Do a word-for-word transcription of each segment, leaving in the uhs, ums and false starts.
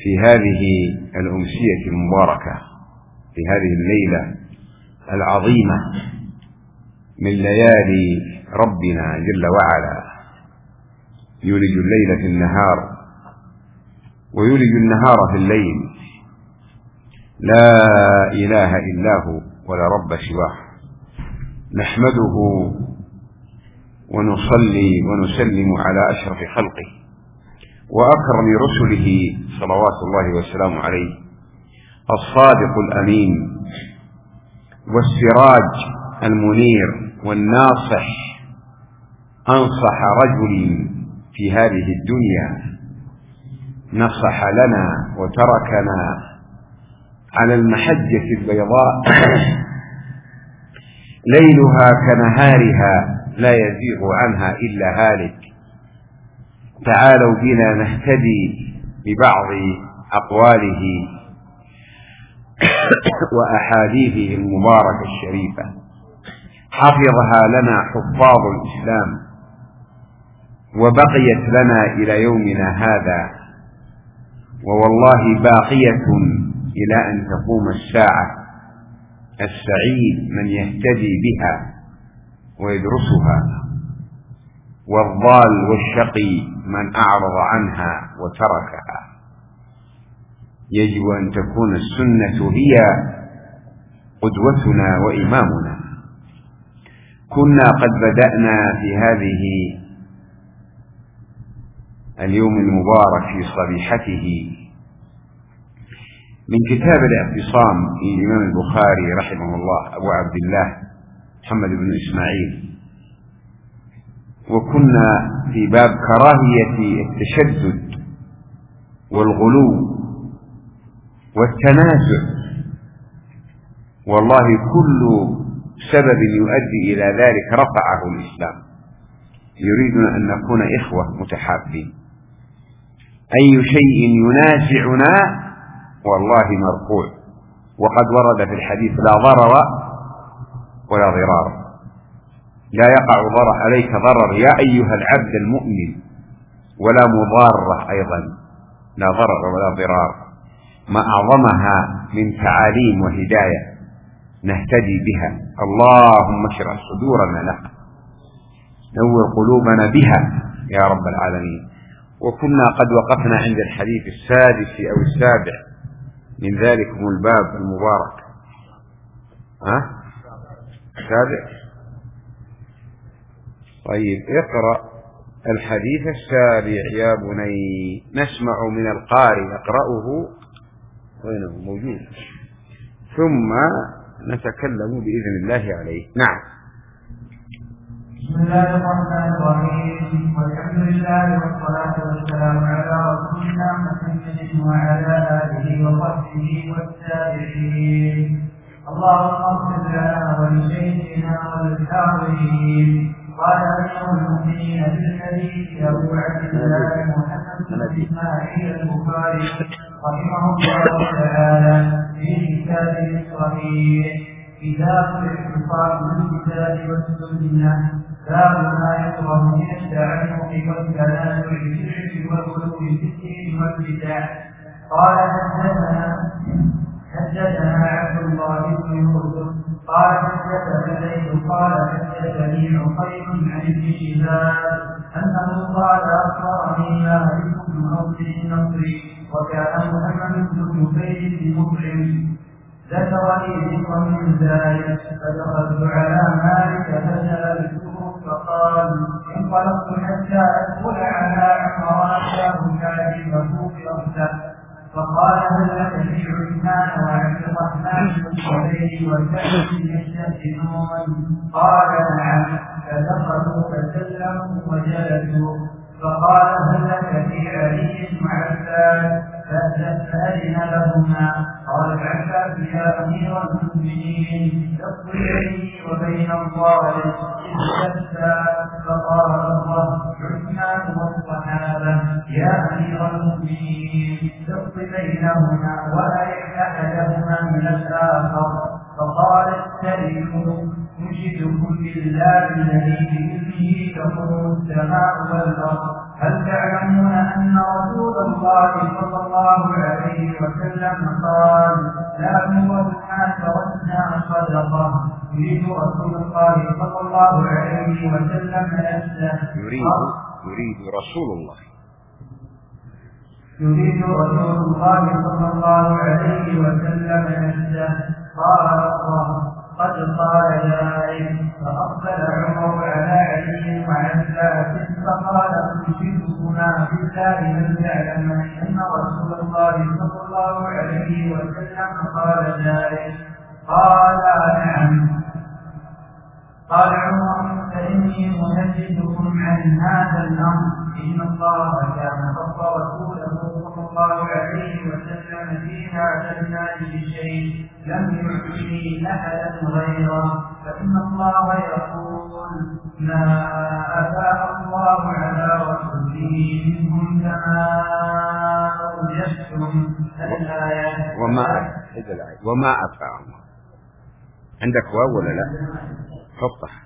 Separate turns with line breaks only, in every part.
في هذه الأمسية المباركة، في هذه الليلة العظيمة من ليالي ربنا جل وعلا، يولج الليل في النهار ويولج النهار في الليل، لا إله إلا هو ولا رب سواه، نحمده ونصلي ونسلم على أشرف خلقه وأكرم رسله صلوات الله وسلامه عليه، الصادق الأمين والسراج المنير والناصح، أنصح رجل في هذه الدنيا، نصح لنا وتركنا على المحجة البيضاء ليلها كنهارها لا يزيغ عنها إلا هالك. تعالوا بنا نهتدي ببعض أقواله وأحاديثه المباركة الشريفة، حفظها لنا حفاظ الإسلام وبقيت لنا إلى يومنا هذا، ووالله باقية إلى أن تقوم الساعة. السعيد من يهتدي بها ويدرسها، والضال والشقي من أعرض عنها وتركها. يجب أن تكون السنة هي قدوتنا وإمامنا. كنا قد بدأنا في هذه اليوم المبارك في صبيحته من كتاب الاعتصام للإمام البخاري رحمه الله أبو عبد الله محمد بن إسماعيل، وكنا في باب كراهية التشدد والغلو والتنازع. والله كل سبب يؤدي إلى ذلك رفعه الإسلام. يريدنا أن نكون إخوة متحابين. أي شيء ينازعنا والله مرفوع، وقد ورد في الحديث لا ضرر ولا ضرار، لا يقع ضرر عليك ضرر يا أيها العبد المؤمن، ولا مضارة أيضا، لا ضرر ولا ضرار. ما أعظمها من تعاليم وهداية نهتدي بها. اللهم اشرح صدورنا لها، نور قلوبنا بها يا رب العالمين. وكنا قد وقفنا عند الحديث السادس أو السابع من ذلكم الباب المبارك. ها؟ السابع. طيب اقرأ الحديث السابع يا بني، نسمع من القارئ يقرأه، وينه موجود، ثم نتكلم بإذن الله عليه. نعم.
بسم الله الرحمن الرحيم، والحمد لله والصلاة والسلام على رسولنا محمد وعلى آله وصحبه والتابعين. اللهم اغفر لنا ولشيخنا وللحاضرين. قال أمير المؤمنين في الحديث أبو عبد الله محمد بن إسماعيل البخاري رحمه الله تعالى في كتابه الصحيح كتاب الاعتصام بالكتاب والسنة، باب ما يكره من التعلق والتنازع في الشرك والغلو في الدين والبدع. قال حدثنا حدثنا عبد الله بن يوسف قال حدثنا الليث قال حدثني عقيل عن ابن شهاب انه قال اخبرني مالك بن عوف النصري وكان محمد بن زيد بن مطعم ذكر لي ذكرا من ذلك، فدخلت على مالك فسالته فقال انطلقت حتى ادخل على عمر اتاه كاتبه بأرسل، فقال هل لك في عثمان وعبد الرحمن بن الزبير وسعد يستأذنون؟ قال نعم. فدخلوا فسلموا وجلسوا، فقال هل لك في علي وعباد؟ فأذن لهما. قال عباد يا أمير المؤمنين اقضي بيني وبين الظالم إذ فقال الله عثمان والصحابة يا أمير المؤمنين اقضي بينهما ولا أحدهما من الآخر. فقال استريحوا أنشدكم بالله الذي بإذنه تقوم السماء والأرض، هل تعلمون أن رسول الله الله صلى الله عليه وسلم قال لا نورد ما تركنا صدقة. يريد رسول الله صلى الله عليه وسلم نفسه
يريد يريد رسول الله
يريد رسول الله صلى الله عليه وسلم نفسه. قال الله قد قال ذلك. فأقبل عمر على علي وعباس فقال أنشدكما بالله لم تعلم أن رسول الله صلى الله عليه وسلم قال ذلك. قال نعم. قال عمر فإني منجدكم عن هذا الأمر. إن الله كان خص رسوله صلى الله عليه وسلم في هذا المال بشيء لم يعطه أحدا غيره. فإن الله يقول ما أفاء الله على رسوله منهم كما أوجدتم الآية.
وما وما أفاء الله عندك واو ولا لا؟ حطها.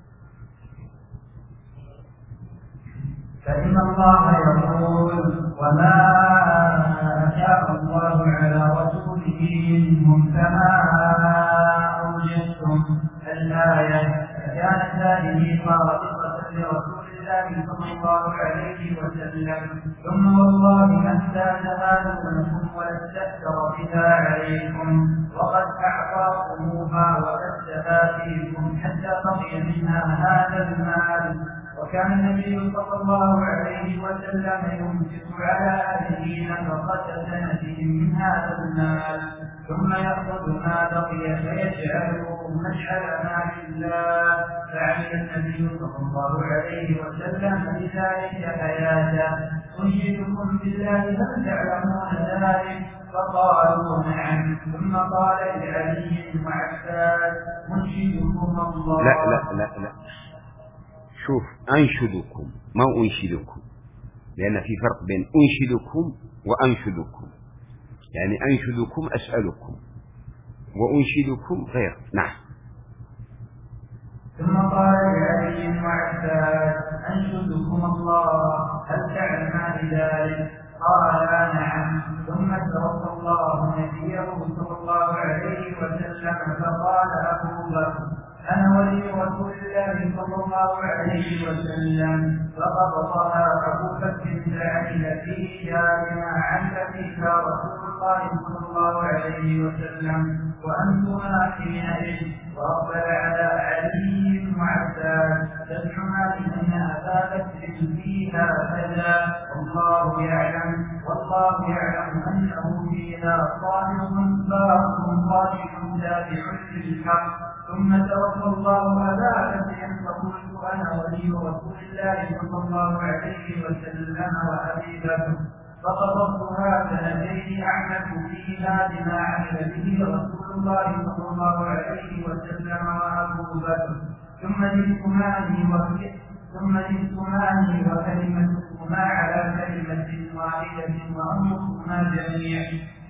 فإن الله يقول وما أفاء الله على رسوله منهم كما أوجدتم الآية. فكانت هذه خالصة لرسول الله صلى الله عليه وسلم. ثم والله ما استأذنها لكم ولا استأثر بها عليكم وقد أعطاكموها وأسدها فيكم حتى بقي منها هذا المال. وكان النبي صلى الله عليه وسلم ينفق على أهله نفقة سنة من هذا المال ثم يأخذ ما بقي فيجعله مشعل مال الله. فعمل النبي صلى الله عليه وسلم بذلك حياته. أنشدكم بالله هل تعلمون ذلك؟ فقالوا نعم. ثم قال لعلي وعباس أنشدكم الله.
لا لا لا لا شوف، أنشدكم ما أنشدكم، لأن في فرق بين أنشدكم وأنشدكم. يعني أنشدكم أسألكم وأنشدكم غير. نعم.
ثم قال لعلي وعباس أنشدكم الله هل تعلمان ذلك؟ قال نعم. ثم توفى الله نبيه صلى الله عليه وسلم فقال أبو بكر أنا ولي رسول الله صلى الله عليه وسلم. فقبضها أبو بكر فعمل فيه بما عمل فيك رسول الله صلى الله عليه وسلم وأنتما حينئذ. وأقبل على علي وعباس تدعما بأن أبا بكر فيها كذا والله يعلم والله يعلم أنه فيها صادق باطل صادق تابع للحق. ثم توفى الله أبا بكر فقلت أنا ولي رسول الله صلى الله عليه وسلم وأبي بكر. فقبضتها سنتين أعمل فيها بما عمل به رسول الله صلى الله عليه وسلم وأبو بكر. ثم جئتماني ثم جئتماني وكلمتكما على كلمة واحدة وأمركما جميع.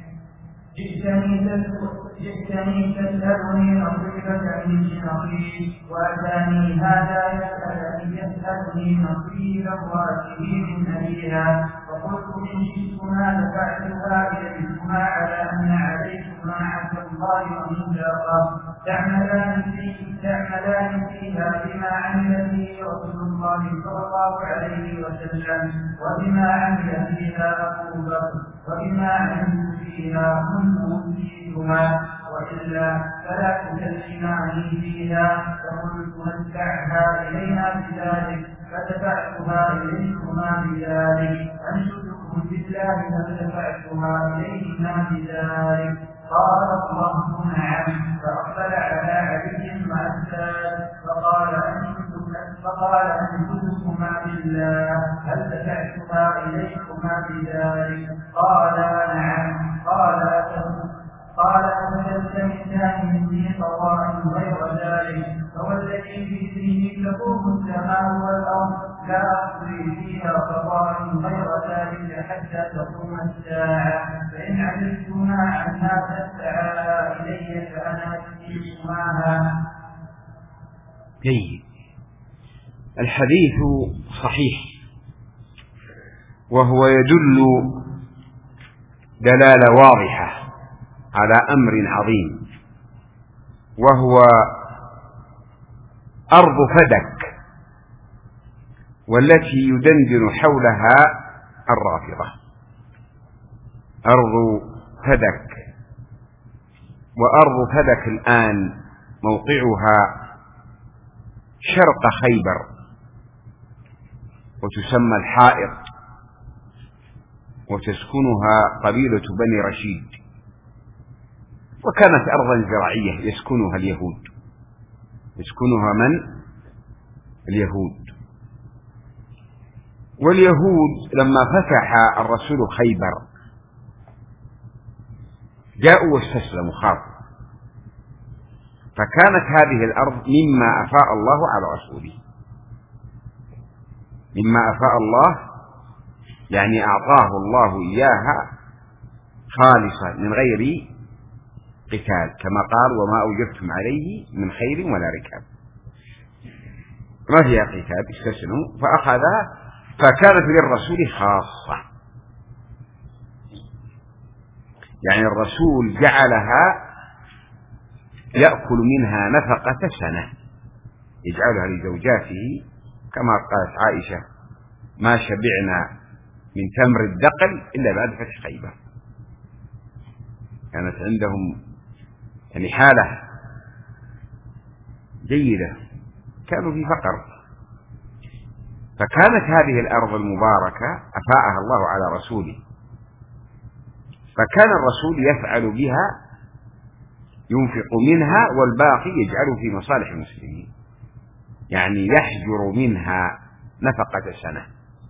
جئتني تسألني نصيبة من نصيب وأتاني هذا يسألني يسألني نصيب امرأته من أبيها. وقلت إن شئتما دفعتها إليكما على أن عليكما عبد الله وميثاقه تعملان فيه تعملان فيها بما عمل فيه رسول الله صلى الله عليه وسلم وبما عمل فيها أبو بكر وبما عمل فيها كنت فيهما وإلا فلا تكلماني فيها. فقلت نتبعها إلينا بذلك فدفعتها إليكما بذلك. أنشدكم بالله فدفعتها إلينا بذلك. قال الله نعم. فأقبل على علي وعباس فقال فقال أنشدكما بالله هل دفعتها إليكما بذلك؟ قال نعم. قال قال أتجتمعان مني قضاء غير ذلك فوالذي بإذنه تقوم السماء والأرض لا أقضي فيها قضاء غير ذلك حتى تقوم الساعة. فإن عجزتما عنها فاسعى إلي فأنا أتيكماها.
جيد. الحديث صحيح وهو يدل دلالة واضحة على أمر عظيم، وهو أرض فدك، والتي يدندن حولها الرافضة. أرض فدك، وأرض فدك الآن موقعها شرق خيبر، وتسمى الحائط، وتسكنها قبيلة بني رشيد، وكانت أرضا زراعية يسكنها اليهود، يسكنها من؟ اليهود. واليهود لما فتح الرسول خيبر جاءوا واستسلموا، خافوا، فكانت هذه الأرض مما أفاء الله على رسوله، مما أفاء الله يعني أعطاه الله إياها خالصة من غير قتال، كما قال: وما أوجبتم عليه من خير ولا ركاب، ما فيها قتال، استسلموا فأخذها، فكانت للرسول خاصة، يعني الرسول جعلها يأكل منها نفقة سنة، يجعلها لزوجاته، كما قالت عائشة: ما شبعنا من تمر الدقل إلا بعد فتح خيبر. كانت عندهم يعني حالة جيدة، كانوا في فقر، فكانت هذه الأرض المباركة أفاءها الله على رسوله، فكان الرسول يفعل بها، ينفق منها والباقي يجعله في مصالح المسلمين، يعني يحجر منها نفقة سنة،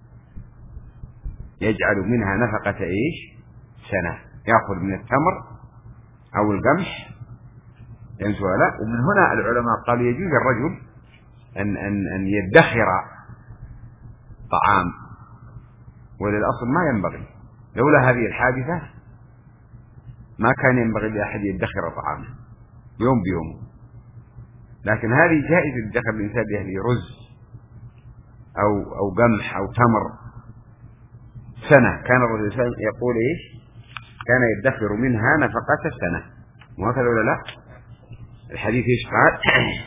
يجعل منها نفقة إيش؟ سنة، يأخذ من التمر أو القمح ينسوا لا. ومن هنا العلماء قالوا يجوز الرجل أن, أن, أن يدخر طعام، وللأصل ما ينبغي، لولا هذه الحادثة ما كان ينبغي لأحد يدخر طعامه يوم بيوم، لكن هذه جائزة يدخر الإنسان به رز أو أو قمح أو تمر سنة. كان الرسول يقول إيش؟ كان يدخر منها نفقة سنة، وهكذا ولا لا؟ الحديث إيش قال؟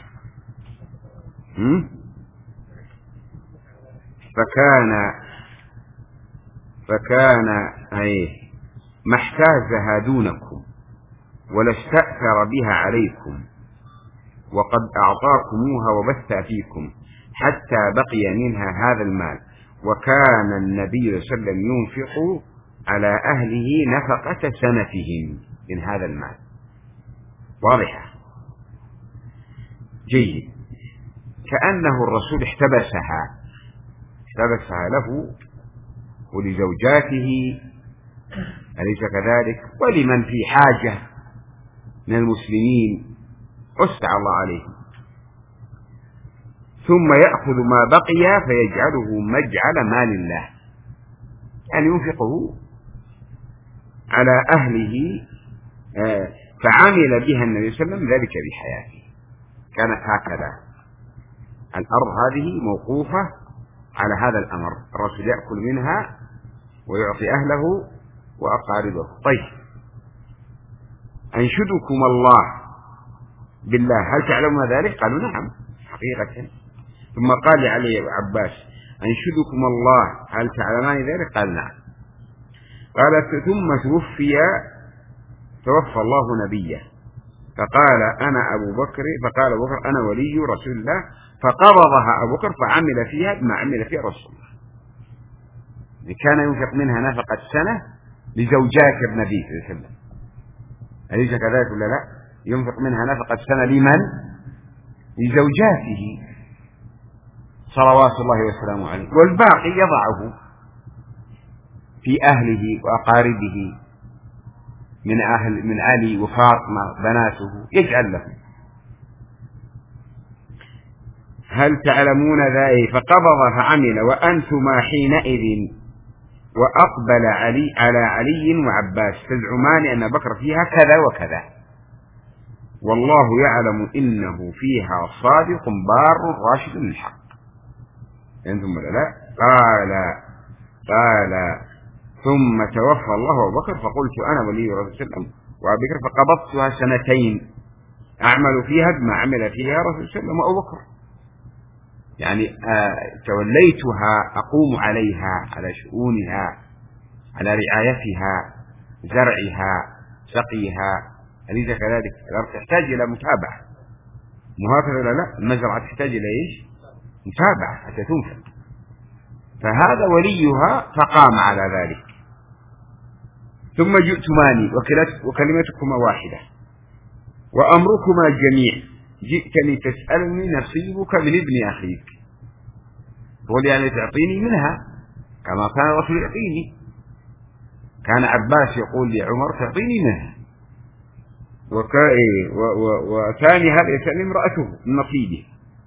فكان فكان أي ما احتازها دونكم ولا استأثر بها عليكم، وقد أعطاكموها وبث فيكم حتى بقي منها هذا المال، وكان النبي صلى الله عليه وسلم ينفق على أهله نفقة سنتهم من هذا المال. واضحة؟ جيد. كأنه الرسول احتبسها احتبسها له ولزوجاته، أليس كذلك؟ ولمن في حاجة من المسلمين وسع الله عليهم، ثم يأخذ ما بقي فيجعله مجعل مال الله، يعني ينفقه على أهله. فعمل بها النبي صلى الله عليه وسلم ذلك بحياته، كانت هكذا. الأرض هذه موقوفة على هذا الأمر، الرسول يأكل منها ويعطي أهله وأقاربه. طيب، أنشدكم الله بالله هل تعلمون ذلك؟ قالوا نعم حقيقة. ثم قال علي عباس: أنشدكم الله هل تعلمان ذلك؟ قال نعم. قالت: ثم توفي توفى الله نبيه، فقال أنا أبو بكر فقال أبو بكر أنا ولي رسول الله، فقبضها أبو بكر فعمل فيها بما عمل فيها رسول الله. كان ينفق منها نفقة سنة لزوجات النبي صلى الله عليه وسلم، أليس كذلك ولا لا؟ ينفق منها نفقة سنة لمن؟ لزوجاته صلوات الله وسلامه عليه، والباقي يضعه في أهله وأقاربه من أهل من علي وفاطمة بناته، يجعل لهم. هل تعلمون ذلك؟ فقبض فعمل وأنتما حينئذ وأقبل علي على علي وعباس تزعمان أن بكر فيها كذا وكذا، والله يعلم إنه فيها صادق بار راشد الحق. أنتم ولا لا؟ قال قال ثم توفى الله أبو بكر فقلت أنا ولي رسول الله صلى الله عليه وسلم وأبي بكر فقبضتها سنتين أعمل فيها بما عمل فيها رسول الله صلى الله عليه وسلم وأبو بكر، يعني آه توليتها أقوم عليها، على شؤونها، على رعايتها، زرعها، سقيها، أليس كذلك؟ الأرض تحتاج إلى متابعة، مو هكذا ولا لا؟ المزرعة تحتاج إلى إيش؟ متابعة حتى تنفق. فهذا وليها فقام على ذلك. ثم جئتماني وكلمتكما واحدة وأمركما جميع، جئتني تسألني نصيبك من ابن أخيك، تقول يعني تعطيني منها كما كان الرسول يعطيني. كان عباس يقول لعمر تعطيني منها، وثاني هذا يسأل امرأته من نصيبه.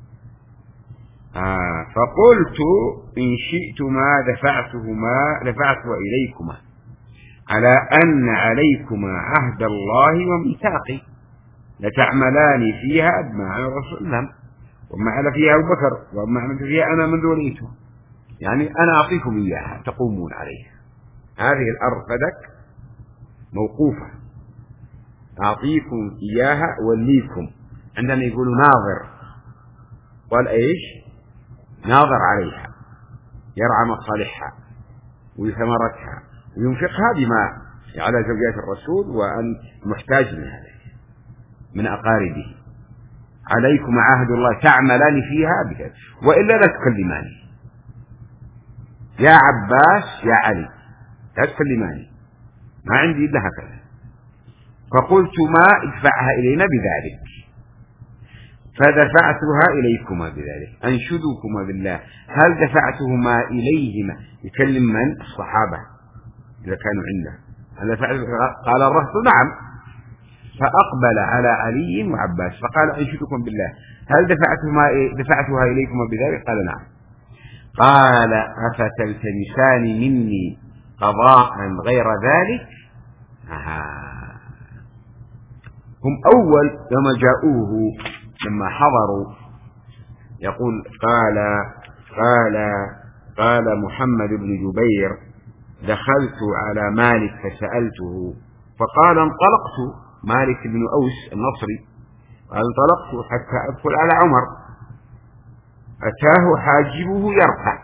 آه فقلت إن شئتما دفعتهما دفعته إليكما على أن عليكما عهد الله وميثاقي لتعملان فيها بما عمل الرسول الله وما عمل فيها أبو بكر وما عملت فيها أنا منذ وليته، يعني أنا أعطيكم إياها تقومون عليها. هذه الأرض فدك موقوفة، أعطيكم إياها وليكم. عندما يقولوا ناظر، قال إيش؟ ناظر عليها، يرعى مصالحها وثمرتها وينفقها بما على زوجات الرسول وأن محتاج من هذا من أقاربه. عليكم عهد الله تعملان فيها بكذا وإلا لا تكلماني يا عباس يا علي، لا تكلماني، ما عندي إلا هكذا. فقلت ما ادفعها إلينا بذلك، فدفعتها إليكما بذلك. أنشدكما بالله هل دفعتهما إليهما؟ يكلم من؟ الصحابة إذا كانوا عنده. هل دفعت؟ قال الرهط نعم. فأقبل على علي وعباس فقال أنشدكم بالله هل دفعتهما دفعتها إليكما بذلك؟ قال نعم. قال أفتلتمسان مني قضاء غير ذلك؟ آه. هم أول لما جاءوه لما حضروا يقول قال قال قال محمد بن جبير دخلت على مالك فسألته فقال انطلقت، مالك بن أوس النصري قال انطلقت حتى أدخل على عمر، أتاه حاجبه يرفع،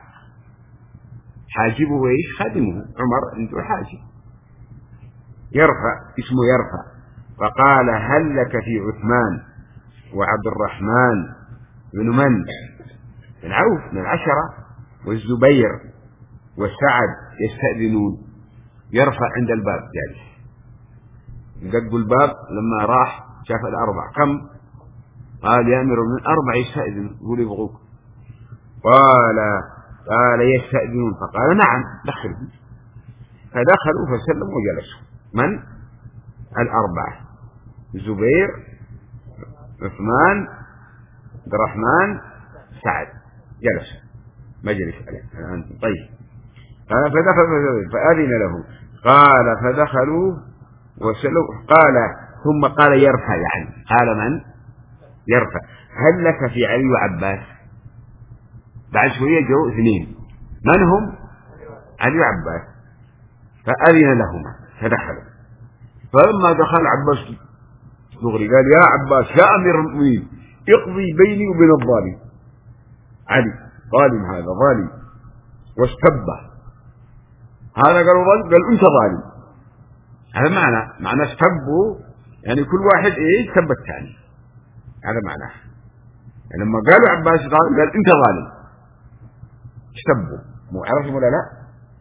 حاجبه إيش؟ خادمه عمر عنده حاجب يرفع، اسمه يرفع. فقال هل لك في عثمان وعبد الرحمن بن من؟ بن عوف من العشرة والزبير وسعد يستأذنون؟ يرفع عند الباب جالس يقدوا الباب. لما راح شاف الأربع كم؟ قال يا أمير من أربع يستأذن، يقول يبغوك. قال قال يستأذنون؟ فقال نعم دخل. فدخلوا فسلموا وجلسوا. من؟ الأربعة، الزبير عثمان عبد الرحمن سعد، جلسوا مجلس الآن. طيب قال فدخل فأذن له، قال فدخلوا وسلوا. قال ثم قال يرفع، يعني قال من؟ يرفع. هل لك في علي وعباس؟ بعد شوية جو اثنين، من هم؟ علي وعباس. فأذن لهما فدخلوا. فلما دخل عباس دغري قال يا عباس يا أمير المؤمنين اقضي بيني وبين الظالم. علي ظالم، هذا ظالم واستبه. هذا قالوا ظالم، قال انت ظالم. هذا معنى معنى استبوا، يعني كل واحد ايه سب الثاني، هذا معناه. يعني لما قالوا عباس ظالم قال انت ظالم، استبوا، مو عرفتم ولا لا؟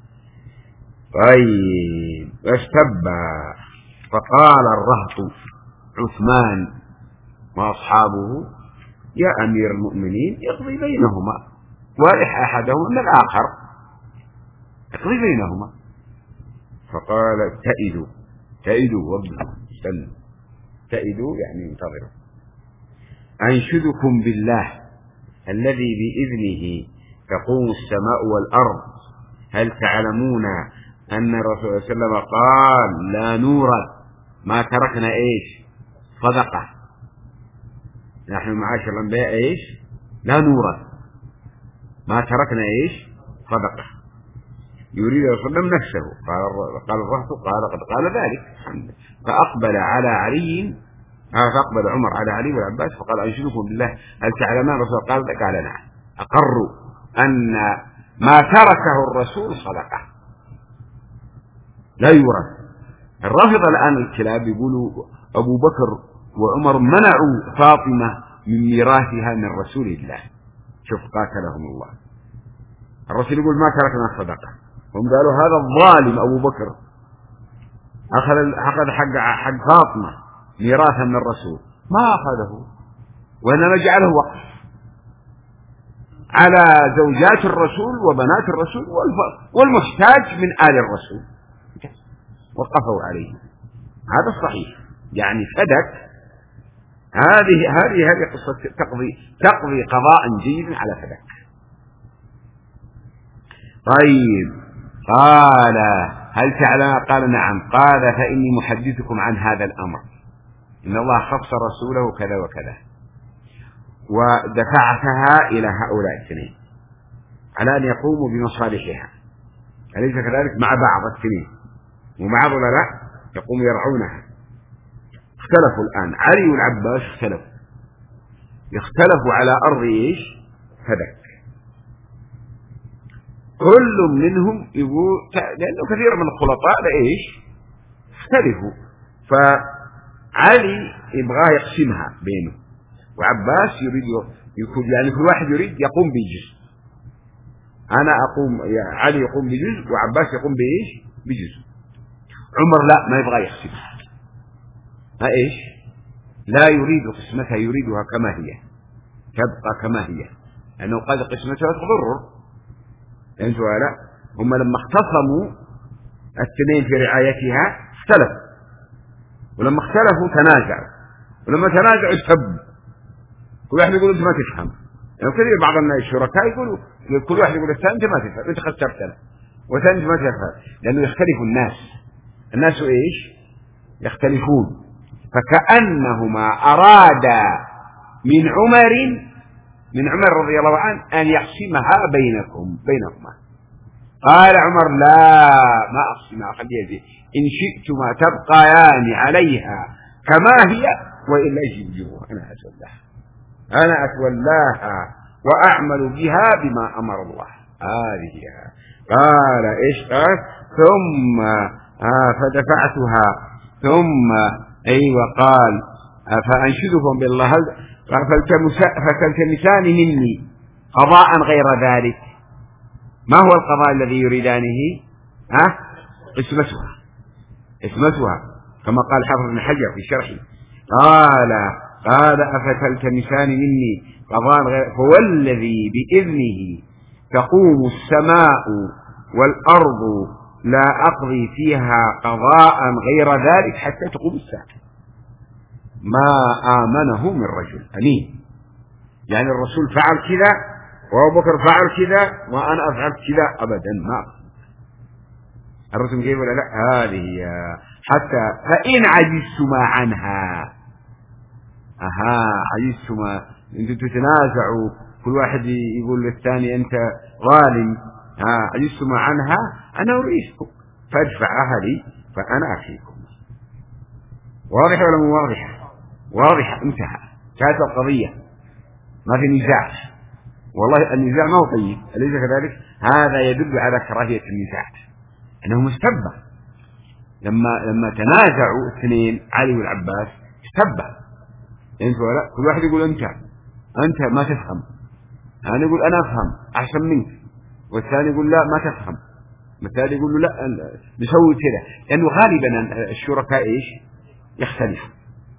طيب استبى. فقال الرهط عثمان واصحابه يا امير المؤمنين اقضي بينهما وارح احدهما من الاخر، اقضي بينهما. فقال تئدوا تئدوا وابدوا استنوا، تئدوا يعني انتظروا. انشدكم بالله الذي باذنه تقوم السماء والارض هل تعلمون ان الرسول صلى الله عليه وسلم قال لا نورث ما تركنا ايش؟ صدقه. نحن معاشر الانبياء ايش؟ لا نورث ما تركنا ايش؟ صدقه. يريد صلى الله عليه وسلم نفسه. قال قال الرهط قال قد قال ذلك. فأقبل على علي فأقبل عمر على علي والعباس فقال أنشدكم بالله هل تعلمان رسول قال قال نعم. أقروا أن ما تركه الرسول صدقة لا يورث. الرافضة الآن الكلاب يقولوا أبو بكر وعمر منعوا فاطمة من ميراثها من رسول الله. شوف قاتلهم الله. الرسول يقول ما تركنا صدقة، هم قالوا هذا الظالم أبو بكر أخذ أخذ حق حق فاطمة ميراثا من الرسول، ما أخذه وإنما جعله وقف على زوجات الرسول وبنات الرسول والمحتاج من آل الرسول، وقفوا عليه. هذا الصحيح، يعني فدك. هذه هذه هذه قصة تقضي تقضي قضاء جيدا على فدك. طيب قال هل تعلم؟ قال نعم. قال فإني محدثكم عن هذا الأمر، إن الله خص رسوله كذا وكذا ودفعتها إلى هؤلاء الاثنين على أن يقوموا بمصالحها، أليس كذلك؟ مع بعض الاثنين ومع ولا لا يقوموا يرعونها. اختلفوا الآن علي والعباس اختلفوا يختلفوا على أرض إيش؟ فدك. كل منهم يقول، لأنه كثير من الخلطاء لإيش اختلفوا، فعلي يبغى يقسمها بينه وعباس يريد يكون، يعني كل واحد يريد يقوم بجزء. أنا أقوم، علي يقوم بجزء وعباس يقوم بإيش؟ بجزء. عمر لا، ما يبغى يقسمها، ما إيش لا يريد قسمتها، يريدها كما هي، تبقى كما هي، لأنه قد قسمتها تضر. أنتوا لا، هم لما اختصموا الاثنين في رعايتها اختلفوا، ولما اختلفوا تنازعوا، ولما تنازعوا سبوا. كل واحد يقول أنت ما تفهم، يعني كثير بعض الناس الشركاء يقولوا كل واحد يقول الثاني أنت ما تفهم، أنت خسرتنا، والثاني ما تفهم، لأنه يختلف الناس. الناس إيش؟ يختلفون. فكأنهما أرادا من عمر من عمر رضي الله عنه أن يقسمها بينكم بينهما. قال عمر لا، ما أقسمها، خليها زي إن شئتما تبقيان عليها كما هي وإلا يجيبوها، أنا أتولاها أنا أتولاها وأعمل بها بما أمر الله. هذه قال إيش؟ قال ثم آه فدفعتها ثم أيوة قال فأنشدكم بالله فالتمسان مني قضاء غير ذلك. ما هو القضاء الذي يريدانه؟ ها؟ قسمتها قسمتها كما قال حافظ بن حجر في شرحه. قال قال أفتلتمسان مني قضاء غير، فوالذي بإذنه تقوم السماء والأرض لا أقضي فيها قضاء غير ذلك حتى تقوم الساعة. ما آمنه من رجل أمين، يعني الرسول فعل كذا وأبو بكر فعل كذا وأنا أفعل كذا أبدا، ما الرسول كيف ولا لا؟ هذه حتى فإن عجزتما عنها، أها عجزتما، أنتم تتنازعوا كل واحد يقول للثاني أنت ظالم، ها عجزتما عنها أنا أريدكم فادفعها لي فأنا أخيكم. واضحة ولا مو واضحة؟ واضحة، انتهى، كانت القضية، ما في نزاع. والله النزاع ما هو طيب، أليس كذلك؟ هذا يدل على كراهية النزاع، أنهم استبى لما لما تنازعوا اثنين علي والعباس استبى. أنت ولا كل واحد يقول أنت أنت ما تفهم، أنا يقول أنا أفهم أحسن منك، والثاني يقول لا ما تفهم، والثاني يقول له لا نسوي كذا، لأنه غالبا الشركاء إيش؟ يختلفوا.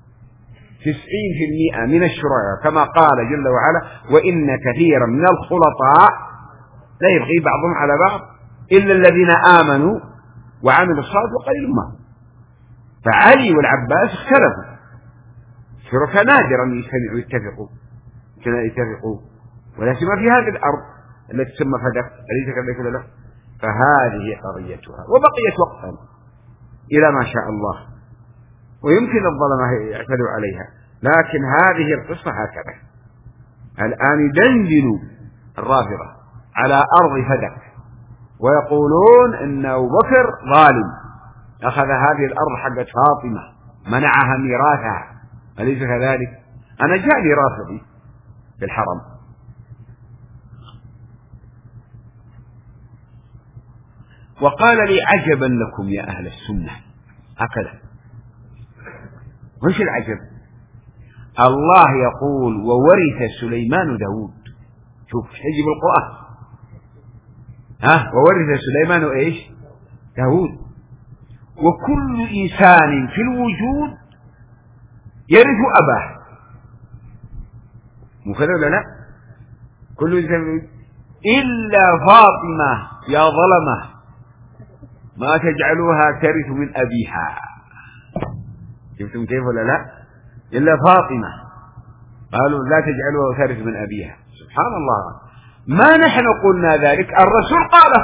تسعين في المئة من الشركاء كما قال جل وعلا وإن كثيرا من الخلطاء لا يبغي بعضهم على بعض إلا الذين آمنوا وعملوا الصالحات وقليل ما. فعلي والعباس اختلفوا، الشركاء نادرا يجتمعوا يتفقوا يتفقوا ولكن ما في هذه الأرض التي تسمى فدك، أليس كذلك ولا لا؟ فهذه قضيتها، وبقيت وقتا إلى ما شاء الله، ويمكن الظلمة يعتدوا عليها، لكن هذه القصة هكذا. الآن يدندن الرافضة على أرض فدك ويقولون إن أبو بكر ظالم أخذ هذه الأرض حقت فاطمة منعها ميراثها، أليس كذلك؟ أنا جاء لي رافضي في الحرم وقال لي عجبا لكم يا أهل السنة، هكذا. وش العجب؟ الله يقول وورث سليمان داود، شوف حجب القرآن، ها، وورث سليمان ايش؟ داود. وكل إنسان في الوجود يرث أباه، مو كذا ولا لا؟ كل إنسان إلا فاطمة يا ظلمة ما تجعلوها ترث من أبيها. شفتم كيف ولا لا؟ إلا فاطمة قالوا لا تجعلوها ترث من أبيها. سبحان الله، ما نحن قلنا ذلك، الرسول قاله،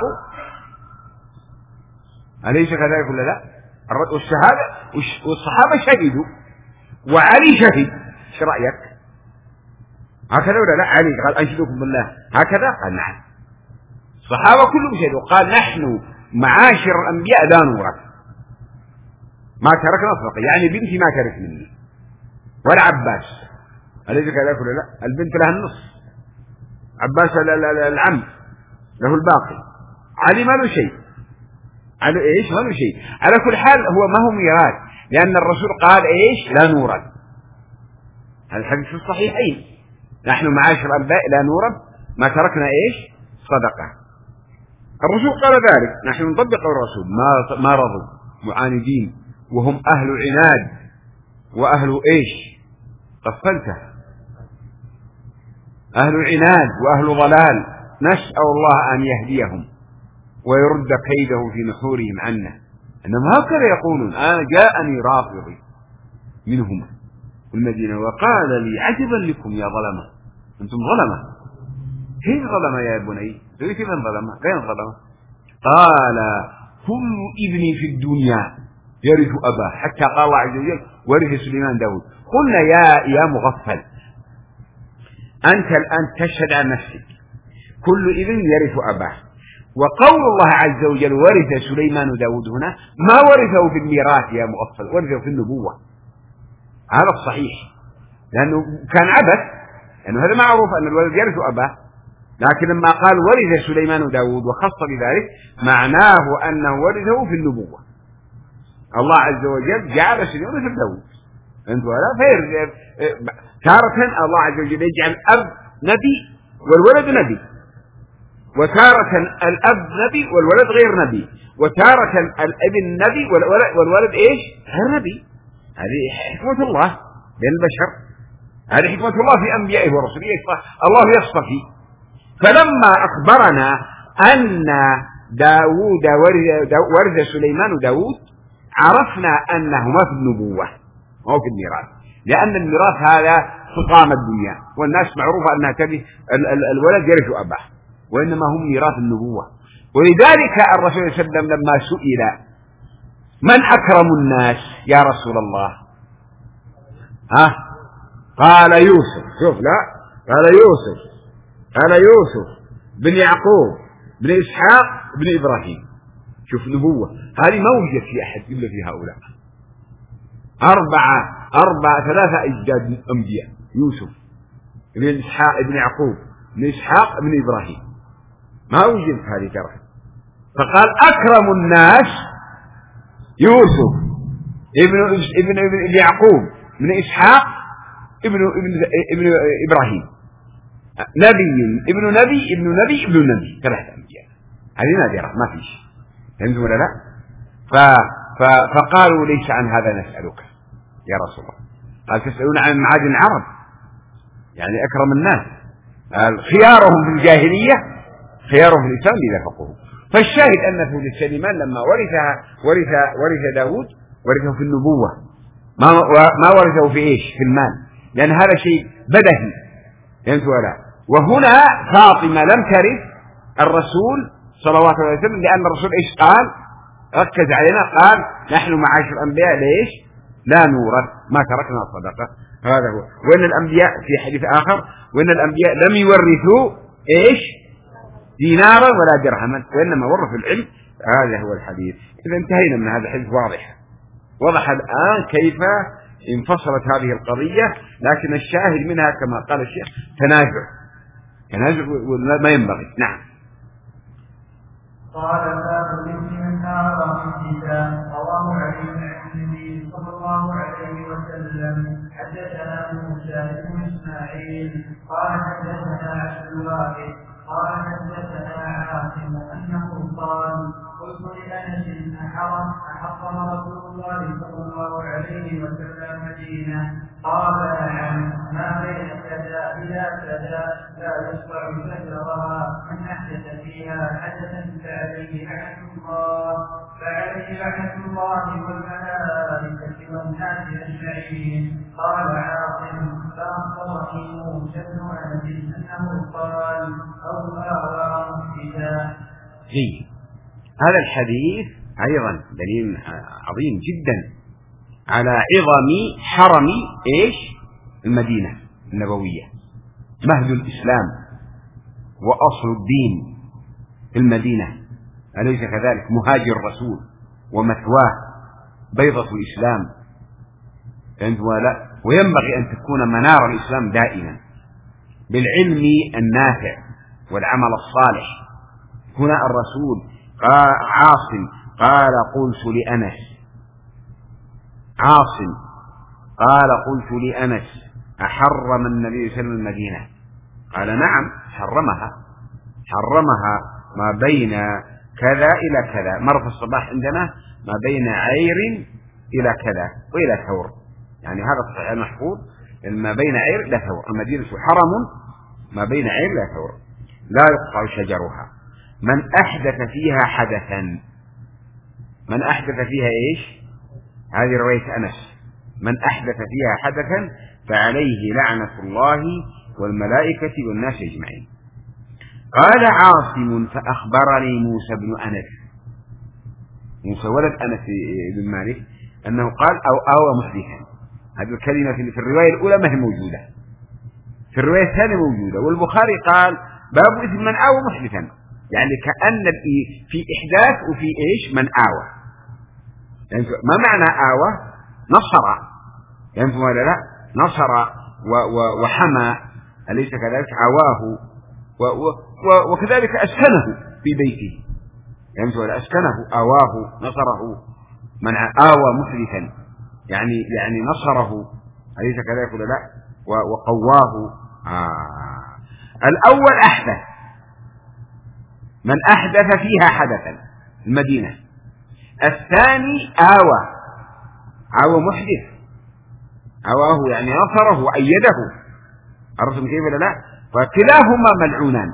أليس كذلك ولا لا؟ والشهادة والصحابة شهدوا وعلي شهد، ايش رأيك؟ هكذا ولا لا؟ علي قال أنشدكم بالله هكذا، قال نعم. الصحابة كلهم شهدوا، قال نحن معاشر الأنبياء لا نورث، ما تركنا صدقة، يعني بنتي ما ترث مني ولا عباس، أليس كذلك ولا لا؟ البنت لها النصف، عباس العم له الباقي، علي ما له شيء، على ايش ما له شيء. على كل حال هو ما هو ميراث، لأن الرسول قال ايش؟ لا نورث، هذا الحديث في الصحيحين، نحن معاشر الأنبياء لا نورث ما تركنا ايش؟ صدقة. الرسول قال ذلك، نحن نطبق الرسول، ما ما رضوا معاندين، وهم أهل عناد وأهل ايش؟ قفلته، أهل عناد وأهل ضلال، نسأل الله أن يهديهم ويرد كيده في نحورهم عنا. إنما هكذا يقولون، أنا جاءني رافضي منهم في المدينة وقال لي عجبا لكم يا ظلمة، أنتم ظلمة. كيف ظلمة يا بني؟ كيف ظلمة؟ كيف ظلمة؟ قال كل ابن في الدنيا يرث أباه، حتى قال الله عز وجل ورث سليمان داود. قلنا يا يا مغفل، أنت الآن تشهد عن نفسك، كل ابن يرث أباه، وقول الله عز وجل ورث سليمان داود هنا ما ورثه في الميراث يا مغفل، ورثه في النبوة، هذا الصحيح، لأنه كان عبث، لأنه هذا معروف أن الولد يرث أباه، لكن لما قال ورث سليمان داود وخص بذلك معناه أنه ورثه في النبوة. الله عز وجل جعل سليمان مثل داود، أنتوا لا خير، تارة الله عز وجل يجعل الأب نبي والولد نبي، وتارة الأب نبي والولد غير نبي، وتارة الابن نبي والولد, والولد إيش؟ غير نبي. هذه حكمة الله بين البشر، هذه حكمة الله في أنبيائه ورسله، الله يصطفي. فلما أخبرنا أن داود ورث سليمان داود عرفنا أنه ما في النبوة ما في الميراث، لأن الميراث هذا حطام الدنيا، والناس معروفة أنها تبي الولد يرث أباه، وإنما هم ميراث النبوة. ولذلك الرسول صلى الله عليه وسلم لما سئل من أكرم الناس يا رسول الله، ها قال يوسف، شوف لا قال يوسف، قال يوسف بن يعقوب بن إسحاق بن إبراهيم. شوف نبوة هذه ما وجدت في أحد إلا في هؤلاء، أربعة أربعة ثلاثة أجداد أنبياء، يوسف بن إسحاق بن يعقوب بن إسحاق بن إبراهيم، ما وجدت هذه ترى. فقال أكرم الناس يوسف ابن ابن ابن يعقوب بن إسحاق ابن ابن ابن إبراهيم، نبي ابن نبي ابن نبي ابن نبي، ثلاثة أنبياء، هذه نادرة ما فيش، فهمتم ولا لا؟ ف ف فقالوا ليس عن هذا نسألك يا رسول الله، قال تسألون عن معادن العرب، يعني أكرم الناس، خيارهم في الجاهلية خيارهم في الإسلام إذا فقهوا. فالشاهد أن في سليمان لما ورثها ورث ورث داود ورثه في النبوة، ما ما ورثه في إيش؟ في المال، لأن هذا شيء بدهي، فهمت ولا؟ وهنا فاطمة لم ترث الرسول صلوات الله عليه وسلم، لأن الرسول إيش قال؟ ركز علينا، قال نحن معاشر الأنبياء ليش؟ لا نورث ما تركنا صدقة. هذا هو. وإن الأنبياء في حديث آخر وإن الأنبياء لم يورثوا إيش؟ دينارا ولا درهما، وإنما ورث العلم. هذا هو الحديث. إذا انتهينا من هذا الحديث واضح وضح الآن كيف انفصلت هذه القضية، لكن الشاهد منها كما قال الشيخ تنازع تنازع ما ينبغي. نعم.
قال باب الاسم من نار محدثا رواه علي عن النبي صلى الله عليه وسلم. حدثنا موسى بن اسماعيل قال حدثنا عبد الواحد قال حدثنا عاصم انه قال قلت لانس احرم احرم رسول الله صلى الله عليه وسلم مدينه؟ قال نعم، ما بين كذا الى كذا لا يصبع شجرها، من احدث فيها حدثا فعليه لعنه الله فعليه لعنه الله والملائكه والناس اجمعين. قال عاصم فاخبرني موسى بن انس انه قال او آوى محدثا.
هذا الحديث أيضا دليل عظيم جدا على عظم حرم إيش المدينة النبوية، مهد الإسلام وأصل الدين في المدينة، أليس كذلك؟ مهاجر الرسول ومثواه بيضة الإسلام، وينبغي أن تكون منار الإسلام دائما بالعلم النافع والعمل الصالح. هنا الرسول قال عاصم قال قلت لأنس عاصم قال قلت لأنس أحرم النبي صلى الله عليه وسلم المدينة؟ قال نعم حرمها حرمها ما بين كذا إلى كذا، مرة في الصباح عندنا ما بين عير إلى كذا وإلى ثور، يعني هذا الصحيح المحفوظ ما بين عير إلى ثور. المدينة حرم ما بين عير إلى ثور لا يقطع شجرها، من أحدث فيها حدثا. من أحدث فيها إيش؟ هذه رواية أنس، من أحدث فيها حدثا فعليه لعنة الله والملائكة والناس أجمعين. قال عاصم فأخبرني موسى بن أنس، موسى ولد أنس بن مالك، أنه قال أو آوى محدثا. هذه الكلمة في الرواية الأولى ما هي موجودة، في الرواية الثانية موجودة. والبخاري قال باب إثم من آوى محدثا، يعني كأن في إحداث وفي إيش من آوى. يعني ما معنى آوى؟ نصر، يعني ولا لا؟ نصر وحمى، أليس كذلك؟ عواه وكذلك أسكنه في بيته، يعني ولا أسكنه آواه نصره. من آوى محدثا يعني يعني نصره، أليس كذلك ولا لا؟ وقواه. آه. الأول أحدث، من أحدث فيها حدثا المدينة. الثاني آوى، آوى محدث، آواه يعني نصره وأيده. عرفتم كيف ولا لا؟ فكلاهما ملعونان،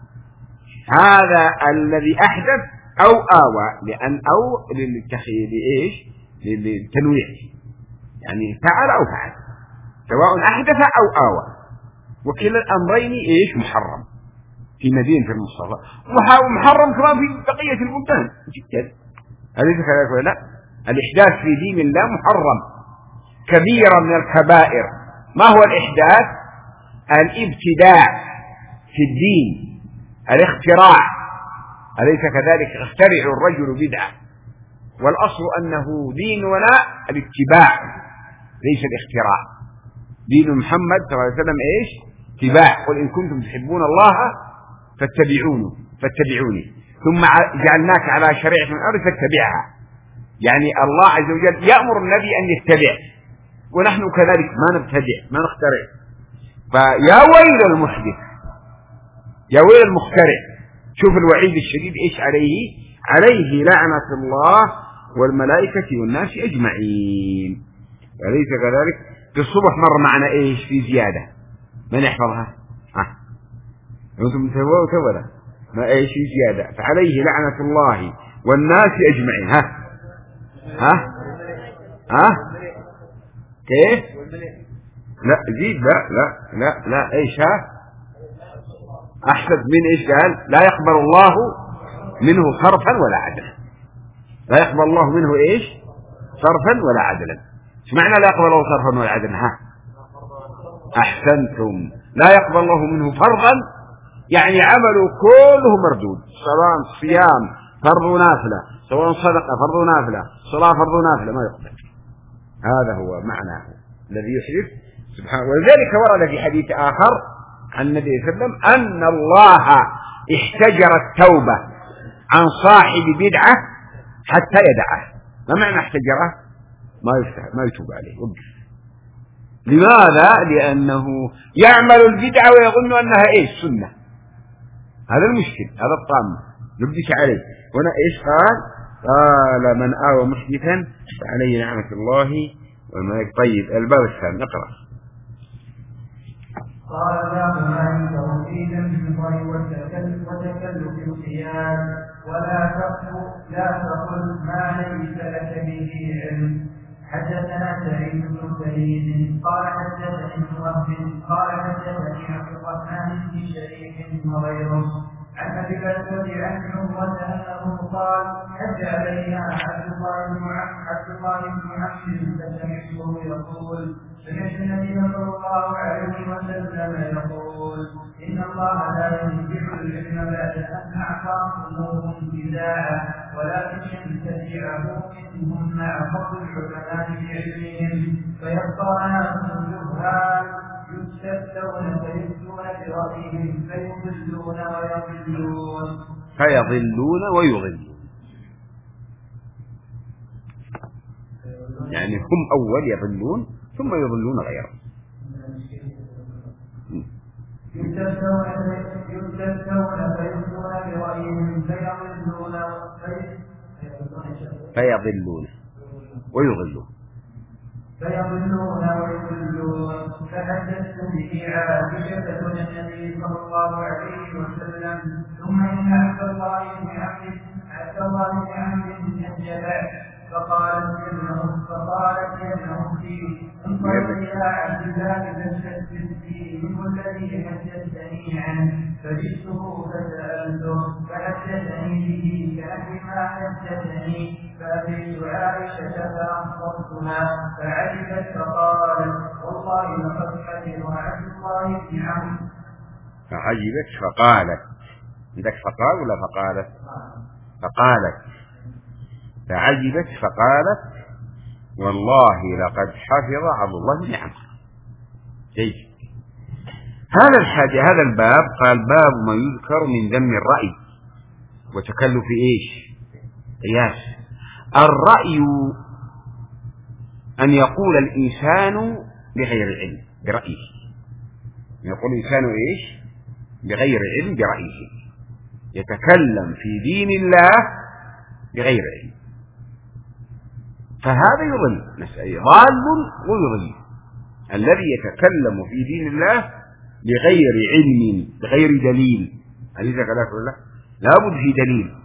هذا الذي أحدث أو آوى، لأن أو للتخيل إيش؟ للتنويع، يعني فعل أو فعل، سواء أحدث أو آوى، وكلا الأمرين إيش؟ محرم في مدينة المصطفى، ومحرم كمان في بقية البلدان جدا. أليس كذلك ولا لا؟ الإحداث في دين الله محرم، كبيرة من الكبائر. ما هو الإحداث؟ الابتداع في الدين، الاختراع، أليس كذلك؟ اخترع الرجل بدعة، والأصل أنه دين ولا الاتباع ليس الاختراع. دين محمد صلى الله عليه وسلم إيش؟ اتباع. قل إن كنتم تحبون الله فاتبعونه فاتبعوني ثم جعلناك على شريعة من الأرض فاتبعها. يعني الله عز وجل يأمر النبي أن يتبع، ونحن كذلك ما نبتدع ما نخترع. فيا ويل المحدث، يا ويل المخترع. شوف الوعيد الشديد إيش عليه؟ عليه لعنة الله والملائكة والناس أجمعين. أليس كذلك؟ في الصبح مر معنا إيش في زيادة، من يحفظها؟ ها أنتم تسووا كولا ما إيش في زيادة؟ فعليه لعنة الله والناس أجمعين. ها ها ها كيف؟ لا زيد، لا لا لا لا إيش؟ ها أحسد من إيش قال؟ لا يقبل الله منه صرفا ولا عدلا. لا يقبل الله منه إيش؟ صرفا ولا عدلا. ايش معنى لا يقبل الله صرفا ولا عدلا؟ ها أحسنتم، لا يقبل الله منه فرضا يعني عمله كله مردود، سواء صيام فرض ونافلة، سواء صدقة فرض ونافلة، صلاة فرض ونافلة، ما يقبل. هذا هو معناه الذي يحدث سبحانه. ولذلك ورد في حديث آخر عن النبي صلى الله عليه وسلم أن الله احتجر التوبة عن صاحب بدعة حتى يدعه. ما معنى احتجره؟ ما يفتح، ما يتوب عليه، وقف. لماذا؟ لأنه يعمل البدعة ويظن أنها إيش؟ سنة. هذا المشكل، هذا الطامة يبدش عليه. هنا إيش قال؟ قال من آوى محدثا فعليه نعمة الله والملائكة. طيب الباب الثاني نقرأ.
قال باب ما ينكر في ذنب وتكلف القيام ولا تقل لا تقل ما ليس لك به علم. حدثنا سعيد بن سعيد قال حدثني ابن وهب قال حدثني عبد الرحمن بن شريك وغيره عن ابي بكر عن عمرة انه قال حج علينا عبد الله بن عبد الله بن عمرو فسمعته يقول سمعت النبي صلى الله عليه وسلم يقول ان الله لا ينزع العلم بعد ان اعطاكموه انتزاعا ولكن ينتزعه منهم مع فضل العلماء بعلمهم فيبقى ناس جهال يستفتون فيفتون برأيهم فيضلون ويضلون
فيضلون ويضلون يعني هم أول يضلون ثم يضلون غيرهم.
يستفتون فيفتون برأيهم فيضلون
فيضلون ويضلون
فيضلون ويضلون. فحدثت به عائشة زوج النبي صلى الله عليه وسلم ثم إن عبد الله بن عمرو عبد الله بن عمرو بن الجبل فقالت ابنه فقالت ابن أختي انظر إلى عبد الله فاستدركي منه الذي حدثني عنه فجئته فسألته فحدثني به كأن ما حدثني فأتيت عائشة فأخبرتها فعجبت فقالت والله لقد حدث عبد الله بن عمرو.
فعجبت فقالت، عندك فقال ولا فقالت؟ فقالت فعجبت فقالت والله لقد حفظ عبد الله بن عمرو. جيد. هذا الحديث هذا الباب قال باب ما يذكر من ذم الرأي وتكلف ايش؟ قياس. الرأي أن يقول الإنسان بغير علم برأيه، يقول الإنسان إيش؟ بغير علم برأيه، يتكلم في دين الله بغير علم، فهذا يضل، ضال ويضل. الذي يتكلم في دين الله بغير علم بغير دليل، أليس كذلك ولا لا بد في دليل،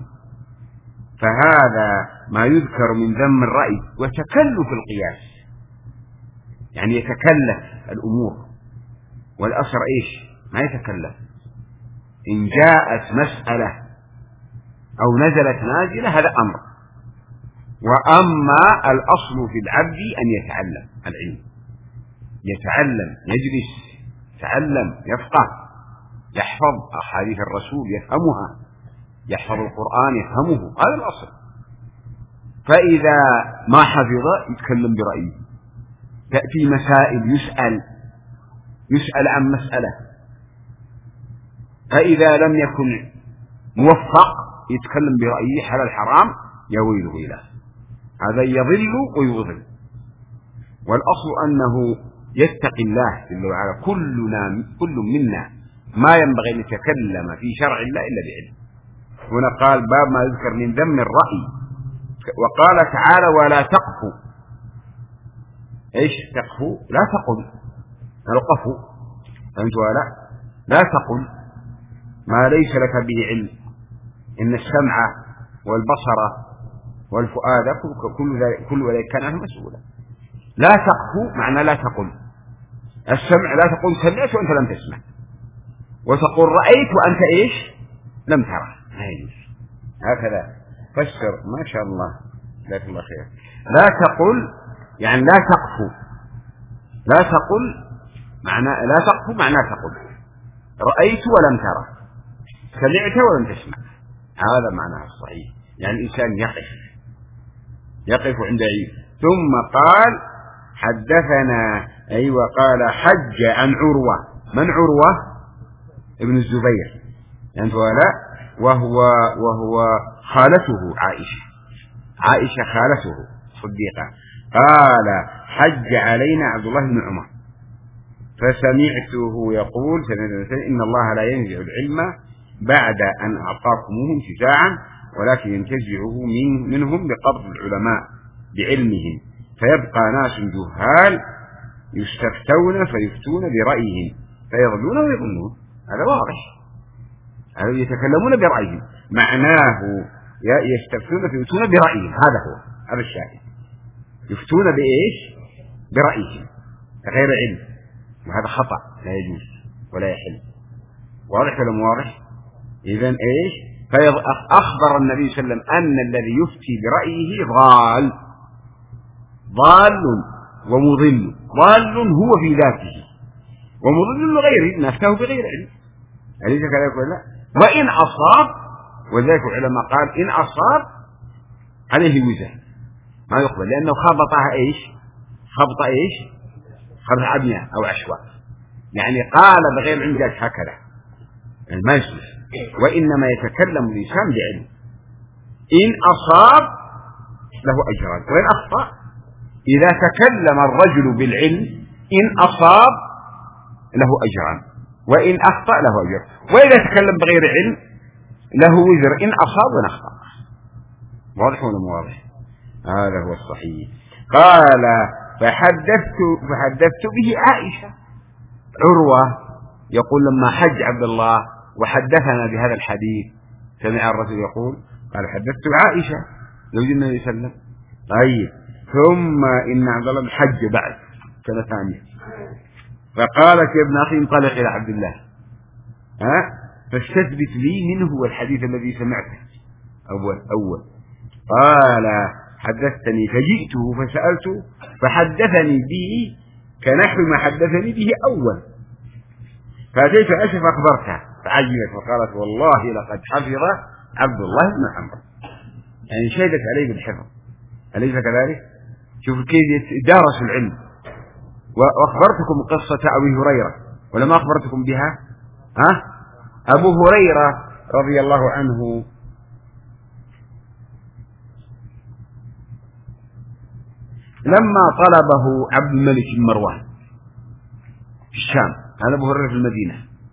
فهذا ما يذكر من ذم الرأي وتكلف القياس، يعني يتكلف الأمور. والأصل إيش؟ ما يتكلف. إن جاءت مسألة أو نزلت نازلة هذا أمر، وأما الأصل في العبد أن يتعلم العلم، يتعلم، يجلس يتعلم، يفقه، يحفظ أحاديث الرسول يفهمها، يحفظ القرآن يفهمه، هذا الأصل. فإذا ما حفظ يتكلم برأيه، تأتي مسائل يسأل يسأل عن مسألة، فإذا لم يكن موفق يتكلم برأيه حلال حرام يا ويله إله، هذا يضل ويضل. والأصل أنه يتقي الله جل وعلا. كلنا كل منا ما ينبغي أن يتكلم في شرع الله إلا بعلم. هنا قال باب ما يذكر من ذم الرأي، وقال تعالى ولا تقفوا. ايش تقفوا؟ لا تقل، القفوا، فهمتوا ولا لا تقل ما ليس لك به علم، إن السمع والبصر والفؤاد كل ذلك كل ذلك كان عنه مسؤولا. لا تقفوا معنى لا تقل. السمع لا تقول سمعت وأنت لم تسمع، وتقول رأيت وأنت إيش لم ترى، هكذا فسر. ما شاء الله جزاك الله خير. لا تقل يعني لا تقفوا، لا تقل معنى لا تقفوا معنى تقل رأيت ولم ترى، سمعت ولم تسمع، هذا معناه الصحيح، يعني الإنسان يقف يقف عند عيد. ثم قال حدثنا أيوة قال حج عن عروة. من عروة؟ ابن الزبير يعني ولا وهو وهو خالته عائشة عائشة خالته صديقة. قال حج علينا عبد الله بن عمر فسمعته يقول إن الله لا ينزع العلم بعد أن أعطاكموه انتزاعا ولكن ينتزعه من منهم بقبض العلماء بعلمهم فيبقى ناس جهال يستفتون فيفتون برأيهم فيضلون ويظنون. هذا واضح، هذا يتكلمون برأيهم، معناه يستفتون فيفتون برأيهم، هذا هو هذا الشاهد، يفتون بإيش؟ برأيهم غير علم، وهذا خطأ لا يجوز ولا يحل. واضح ولا مو واضح؟ إذن إيش؟ فأخبر النبي صلى الله عليه وسلم أن الذي يفتي برأيه ضال ضال ومضل. ضال هو في ذاته ومضل لغيره، نفسه بغير علم، أليس كذلك ولا لا؟ وإن أصاب، وذلك العلماء قال إن أصاب عليه وزر ما يقبل، لأنه خبطها إيش؟ خبط إيش؟ خبط عمياء أو عشواء، يعني قال بغير علم جاءت هكذا ما يصلح. وإنما يتكلم الإنسان بعلم، إن أصاب له أجران وإن أخطأ. إذا تكلم الرجل بالعلم إن أصاب له أجران وإن أخطأ له أجر، وإذا تكلم بغير علم له وزر إن أصاب وإن أخطأ. واضح ولا مو واضح؟ هذا هو الصحيح. قال فحدثت فحدثت به عائشة. عروة يقول لما حج عبد الله وحدثنا بهذا الحديث سمع الرسول يقول قال حدثت عائشة زوج النبي صلى الله عليه وسلم. طيب ثم إن عبد الله حج بعد سنة ثانية فقالت يا ابن أخي انطلق إلى عبد الله ها فاستثبت لي منه هو الحديث الذي سمعته أول أول. قال حدثتني فجئته فسألته فحدثني به كنحو ما حدثني به أول، فأتيت أسف أخبرته فعجبت وقالت والله لقد حفظ عبد الله بن عمرو، يعني شهدت عليه بالحفظ، أليس كذلك؟ شوف كيف يتدارس العلم. وأخبرتكم قصة أبي هريرة ولما أخبرتكم بها ها أبو هريرة رضي الله عنه لما طلبه عبد الملك بن مروان في الشام، هذا أبو هريرة في المدينة،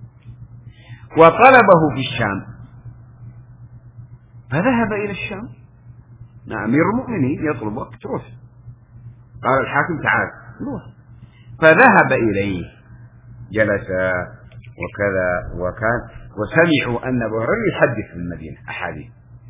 وطلبه في الشام فذهب إلى الشام. نعم أمير المؤمنين يطلبك تروح، قال الحاكم تعال روح، فذهب إليه جلس وكذا وكان وسمعوا أن أبو هريرة يحدث في المدينة أحاديث.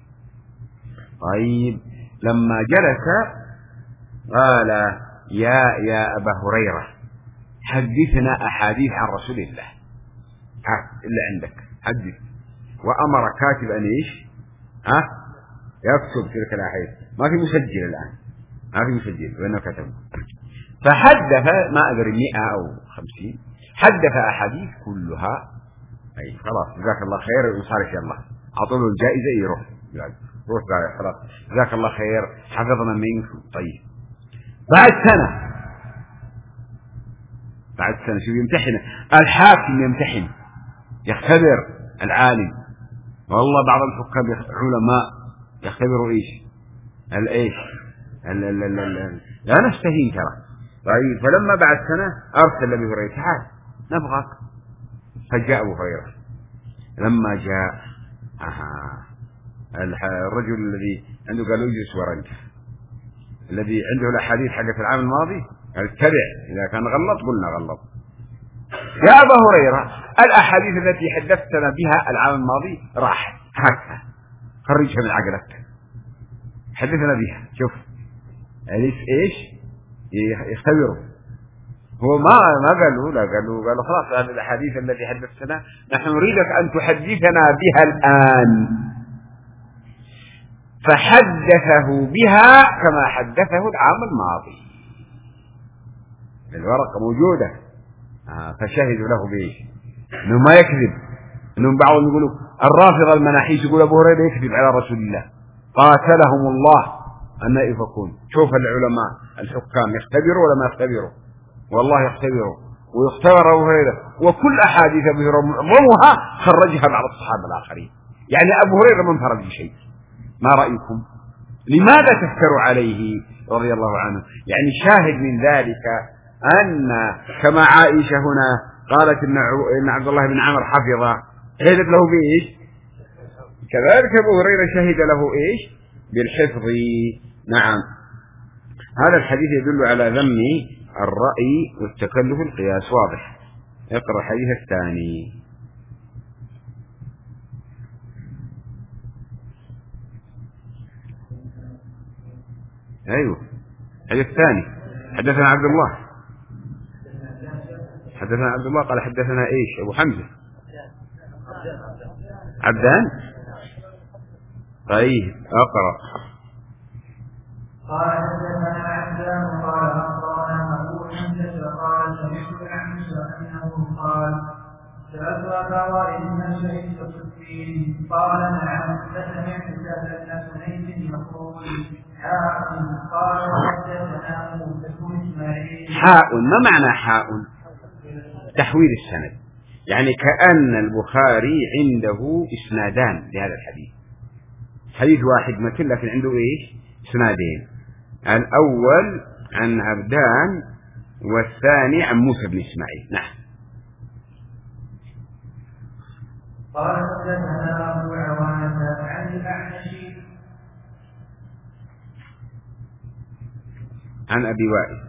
طيب لما جلس قال يا يا أبا هريرة حدثنا أحاديث عن رسول الله اللي عندك حدث. وأمر كاتب أن إيش ها يكتب تلك الأحاديث، ما في مسجل الآن ما في مسجل وإنه كتب. فحدث ما أدري مئة أو خمسين، حدث أحاديث كلها. أي خلاص جزاك الله خير وصار شاء الله أعطوا له الجائزة يروح روح خلاص جزاك الله خير حفظنا منك. طيب بعد سنة بعد سنة شو يمتحن الحاكم، يمتحن يختبر العالم. والله بعض الحكام علماء يختبروا ايش الايش لا نستهين ترى. طيب فلما بعد سنة أرسل أبي هريرة تعال نبغاك، فجاء أبو هريرة. لما جاء آه الرجل الذي عنده قال اجلس ورا انت، الذي عنده الأحاديث حقت العام الماضي قال اتبع، إذا كان غلط قلنا غلط. يا أبا هريرة الأحاديث التي حدثتنا بها العام الماضي راحت هكذا خرجها من عقلك حدثنا بها. شوف أليس إيش يختبروا، هو ما ما قالوا لا قالوا قالوا خلاص هذه الأحاديث التي حدثتنا نحن نريدك أن تحدثنا بها الآن. فحدثه بها كما حدثه العام الماضي، الورقة موجودة. آه فشهدوا له بإيش؟ إنه ما يكذب، إنهم بعضهم يقولوا الرافضة المناحيس يقول أبو هريرة يكذب على رسول الله قاتلهم الله أن يفكون. شوف العلماء الحكام يختبروا ولا ما يختبروا؟ والله يختبروا، ويختبر أبو هريرة، وكل أحاديث أبو هريرة معظمها خرجها بعض الصحابة الآخرين. يعني أبو هريرة ما انفرد بشيء. ما رأيكم؟ لماذا تفتروا عليه رضي الله عنه؟ يعني شاهد من ذلك أن كما عائشة هنا قالت إن عبد الله بن عمر حفظ، شهدت له بإيش؟ كذلك أبو هريرة شهد له إيش؟ بالحفظ. نعم. هذا الحديث يدل على ذم الرأي والتكلف القياس. واضح. اقرأ الحديث الثاني. أيوه الحديث الثاني. حدثنا عبد الله حدثنا عبد الله قال حدثنا إيش؟ أبو حمزة عبدان. طيب أقرأ.
قال حدثنا عبدان قال أخبرنا أبو حمزة قال سمعت عنه أنه قال سألت أبا وائل بن شهيد الصديق قال نعم فسمعت سهل بن حنيف يقول حاء قال حدثنا موسى بن إسماعيل.
حاء ما معنى حاء؟ تحويل السند، يعني كأن البخاري عنده إسنادان لهذا الحديث. حديث واحد مثل لكن عنده إيش؟ إسنادين، الأول عن عبدان والثاني عن موسى بن إسماعيل. نعم.
قال حدثنا أبو عوانة عن الأعمش
عن أبي وائل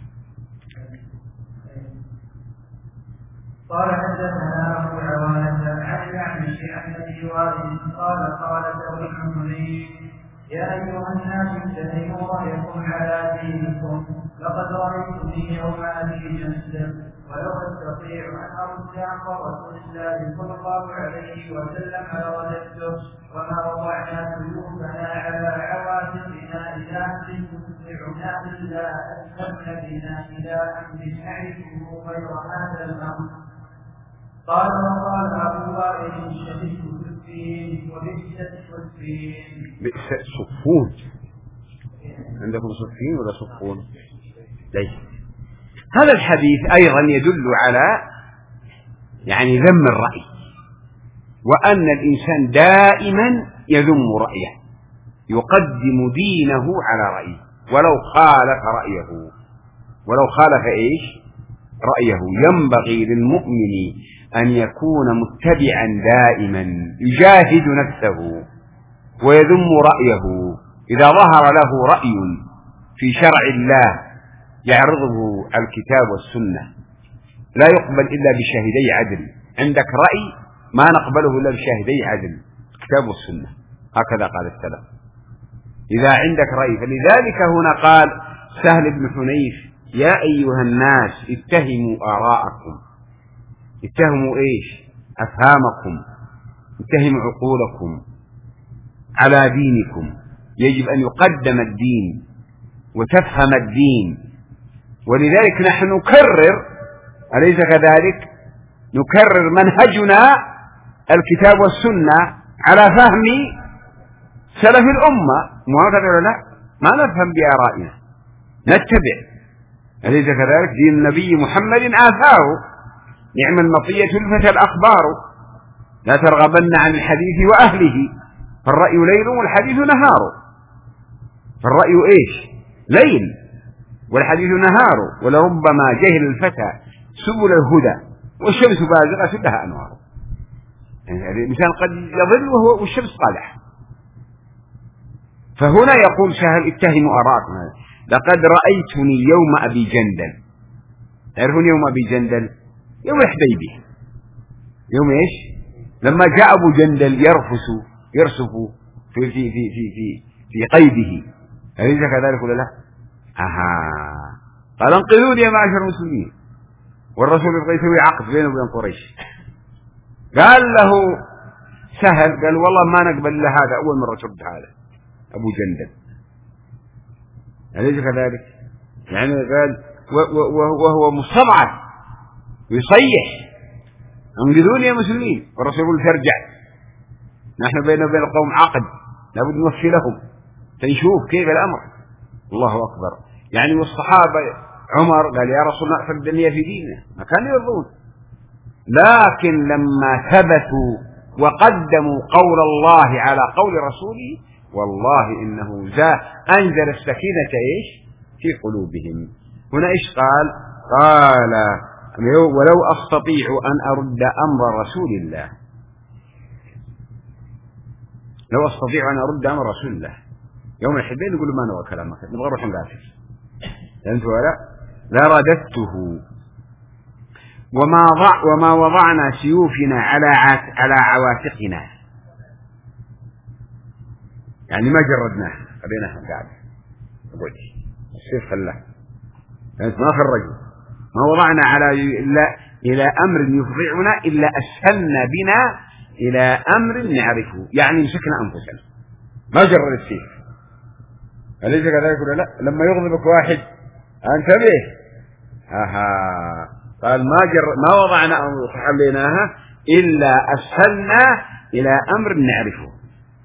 قال حدثنا أبو عوانة عن الأعمش عن أبي وائل قال قال ابن حنين يا أيها الناس اتهموا رأيكم على دينكم لقد رأيتني يوم أبي جندل ولو أستطيع أن أرد عن رسول الله صلى الله عليه وسلم لرددته وما وضعنا سيوفنا على عواتقنا إلى أمر تسمعنا إلا أسلمنا بنا إلى أمر نعرفه غير هذا الأمر. قال وقال أبو وائل شهدت سفين وبئس السفين.
بئس السفون. عندكم سفين ولا سفون؟ ليس. هذا الحديث أيضا يدل على يعني ذم الرأي، وأن الإنسان دائما يذم رأيه، يقدم دينه على رأيه ولو خالف رأيه ولو خالف إيش؟ رأيه. ينبغي للمؤمن أن يكون متبعا دائما يجاهد نفسه ويذم رأيه. إذا ظهر له رأي في شرع الله يعرضه الكتاب والسنة لا يقبل إلا بشاهدي عدل. عندك رأي ما نقبله إلا بشاهدي عدل، الكتاب والسنة. هكذا قال السلف. إذا عندك رأي، فلذلك هنا قال سهل بن حنيف يا أيها الناس اتهموا آراءكم. اتهموا إيش؟ أفهامكم، اتهموا عقولكم على دينكم. يجب أن يقدم الدين وتفهم الدين. ولذلك نحن نكرر، أليس كذلك؟ نكرر منهجنا الكتاب والسنة على فهم سلف الأمة. مو هكذا ولا لا؟ ما نفهم بآرائنا، نتبع. أليس كذلك؟ دين النبي محمد آثاره نعم المطية الفتى الأخبار لا ترغبن عن الحديث وأهله فالرأي ليل والحديث نهار. فالرأي إيش؟ ليل والحديث نهار. ولربما جهل الفتى سبل الهدى والشمس بازغة لها أنوار. يعني الإنسان قد يضل وهو والشمس طالعة. فهنا يقول سهل اتهموا آراءكم. لقد رأيتني يوم أبي جندل. تعرفون يوم أبي جندل؟ يوم الحديبية. يوم إيش؟ لما جاء أبو جندل يرفس يرسف في في في في في, في قيده. أليس كذلك ولا لا؟ أها. قال انقذوني يا معشر المسلمين، والرسول يبغى يسوي عقد بينه وبين قريش. قال له سهل قال والله ما نقبل إلا هذا، أول مرة ترد هذا أبو جندل. أليس كذلك؟ يعني قال وهو مستضعف ويصيح انقذوني يا مسلمين، والرسول يقول ترجع نحن بيننا وبين القوم عقد لابد نوفي لهم، فنشوف كيف الأمر. الله أكبر. يعني والصحابة عمر قال يا رسول الله أعطى الدنيا في ديننا، ما كانوا يرضون، لكن لما ثبتوا وقدموا قول الله على قول رسوله والله إنه زا أنزل السكينة إيش في قلوبهم. هنا إيش قال؟ قال ولو أستطيع أن أرد أمر رسول الله، لو أستطيع أن أرد أمر رسول الله يوم الحدين يقول ما نوى كلامك نبغى نروح نقاتل، فهمت ولا؟ لرددته وما ضع وما وضعنا سيوفنا على على عواتقنا، يعني ما جردناه خليناه قاعد نقول السيف خلاه، فهمت؟ ما خرجنا، ما وضعنا على إلا إلى أمر يفضعنا إلا أسهلنا بنا إلى أمر نعرفه، يعني مسكنا أنفسنا ما جرد السيف. أليس كذلك ولا لا؟ لما يغضبك واحد انتبه، اها قال ما جر ما وضعنا أو حليناها إلا أسهلنا إلى أمر نعرفه،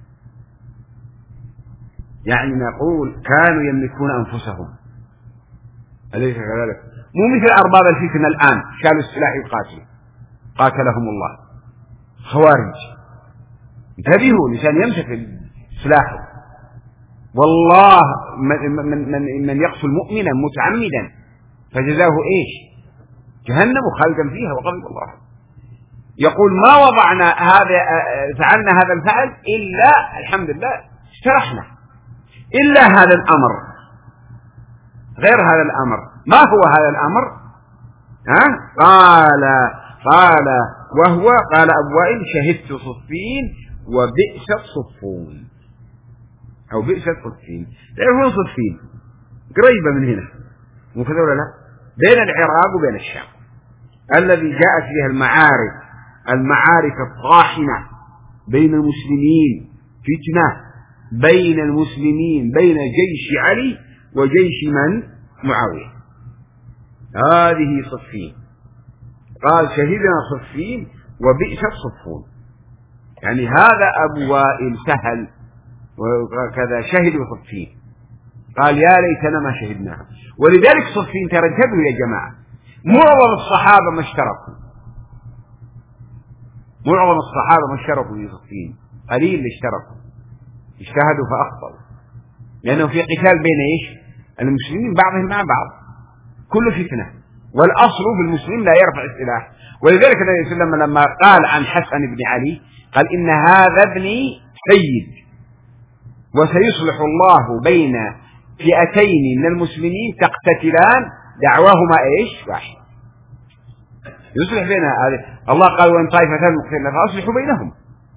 يعني نقول كانوا يملكون أنفسهم. أليس كذلك؟ مو مثل أرباب الفتن الآن شالوا السلاح يقاتلوا قاتلهم الله، خوارج انتبهوا لسان يمسك سلاحه، والله من, من, من, من يقتل مؤمنا متعمدا فجزاه ايش؟ جهنم خالدا فيها وغضب الله. يقول ما وضعنا هذا فعلنا هذا الفعل إلا الحمد لله استرحنا إلا هذا الأمر، غير هذا الأمر. ما هو هذا الأمر؟ ها؟ قال قال وهو قال أبو وائل شهدت صفين وبئس صفون، أو بئس صفين. تعرفون صفين قريبة من هنا مو كذا ولا لا؟ بين العراق وبين الشام، الذي جاءت فيها المعارك المعارك الطاحنة بين المسلمين، فتنة بين المسلمين بين جيش علي وجيش من؟ معاوية. هذه صفين. قال شهدنا صفين وبئس الصفون، يعني هذا أبو وائل سهل وكذا شهدوا صفين، قال يا ليتنا ما شهدناها. ولذلك صفين ترى انتبهوا يا جماعة، معظم الصحابة ما اشتركوا، معظم الصحابة ما اشتركوا في صفين، قليل اللي اشتركوا اجتهدوا فأخطأوا، لأنه في قتال بين ايش؟ المسلمين بعضهم مع بعض، كل فتنة، والأصل بالمسلم لا يرفع السلاح. ولذلك النبي صلى الله عليه وسلم لما قال عن حسن بن علي قال إن هذا ابني سيد وسيصلح الله بين فئتين من المسلمين تقتتلان دعواهما ايش؟ واحد، يصلح بينها. الله قال وإن طائفتان مقتتلان فأصلحوا بينهم.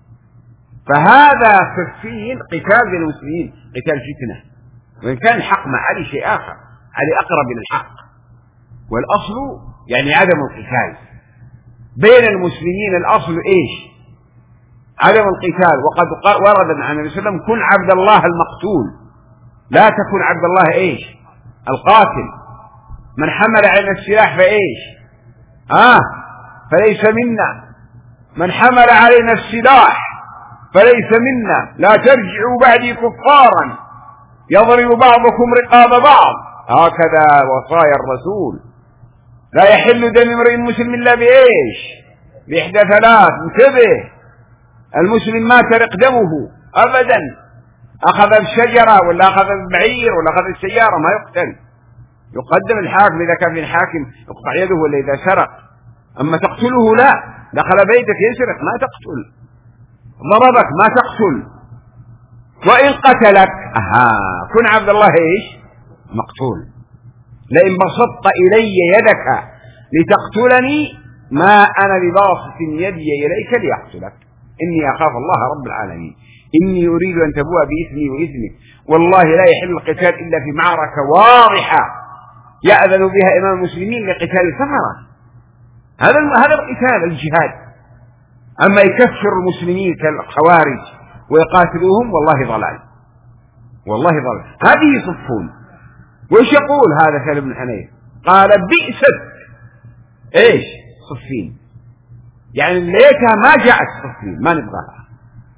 فهذا صفين قتال بين المسلمين، قتال فتنة، وإن كان الحق مع علي شيء آخر، علي أقرب إلى الحق، والأصل يعني عدم القتال بين المسلمين. الأصل إيش؟ عدم القتال. وقد ورد عن النبي صلى الله عليه وسلم كن عبد الله المقتول لا تكن عبد الله إيش؟ القاتل. من حمل علينا السلاح فإيش؟ آه فليس منا. من حمل علينا السلاح فليس منا. لا ترجعوا بعدي كفارا يضرب بعضكم رقاب بعض، هكذا وصايا الرسول. لا يحل دم امرئ مسلم إلا بإيش؟ بإحدى ثلاث. انتبه، المسلم ما ترق دمه أبدا، أخذ الشجرة ولا أخذ البعير ولا أخذ السيارة ما يقتل، يقدم الحاكم إذا كان في الحاكم يقطع يده ولا إذا سرق. أما تقتله لا، دخل بيتك يسرق ما تقتل، ضربك ما تقتل، وإن قتلك أها كن عبد الله إيش؟ مقتول. لئن بسطت إلي يدك لتقتلني ما أنا بباسط يدي إليك ليقتلك، إني أخاف الله رب العالمين، إني أريد أن تبوء بإثمي وإثمك، والله لا يحل القتال إلا في معركة واضحة يأذن بها إمام المسلمين لقتال الثمرة. هذا هذا القتال الجهاد. أما يكفر المسلمين كالخوارج ويقاتلوهم والله ضلال، والله ضلال. هذه صفون. وإيش يقول هذا سالم بن حنيف؟ قال بئست إيش؟ صفين، يعني ليتها ما جاءت صفين، ما نبغاها.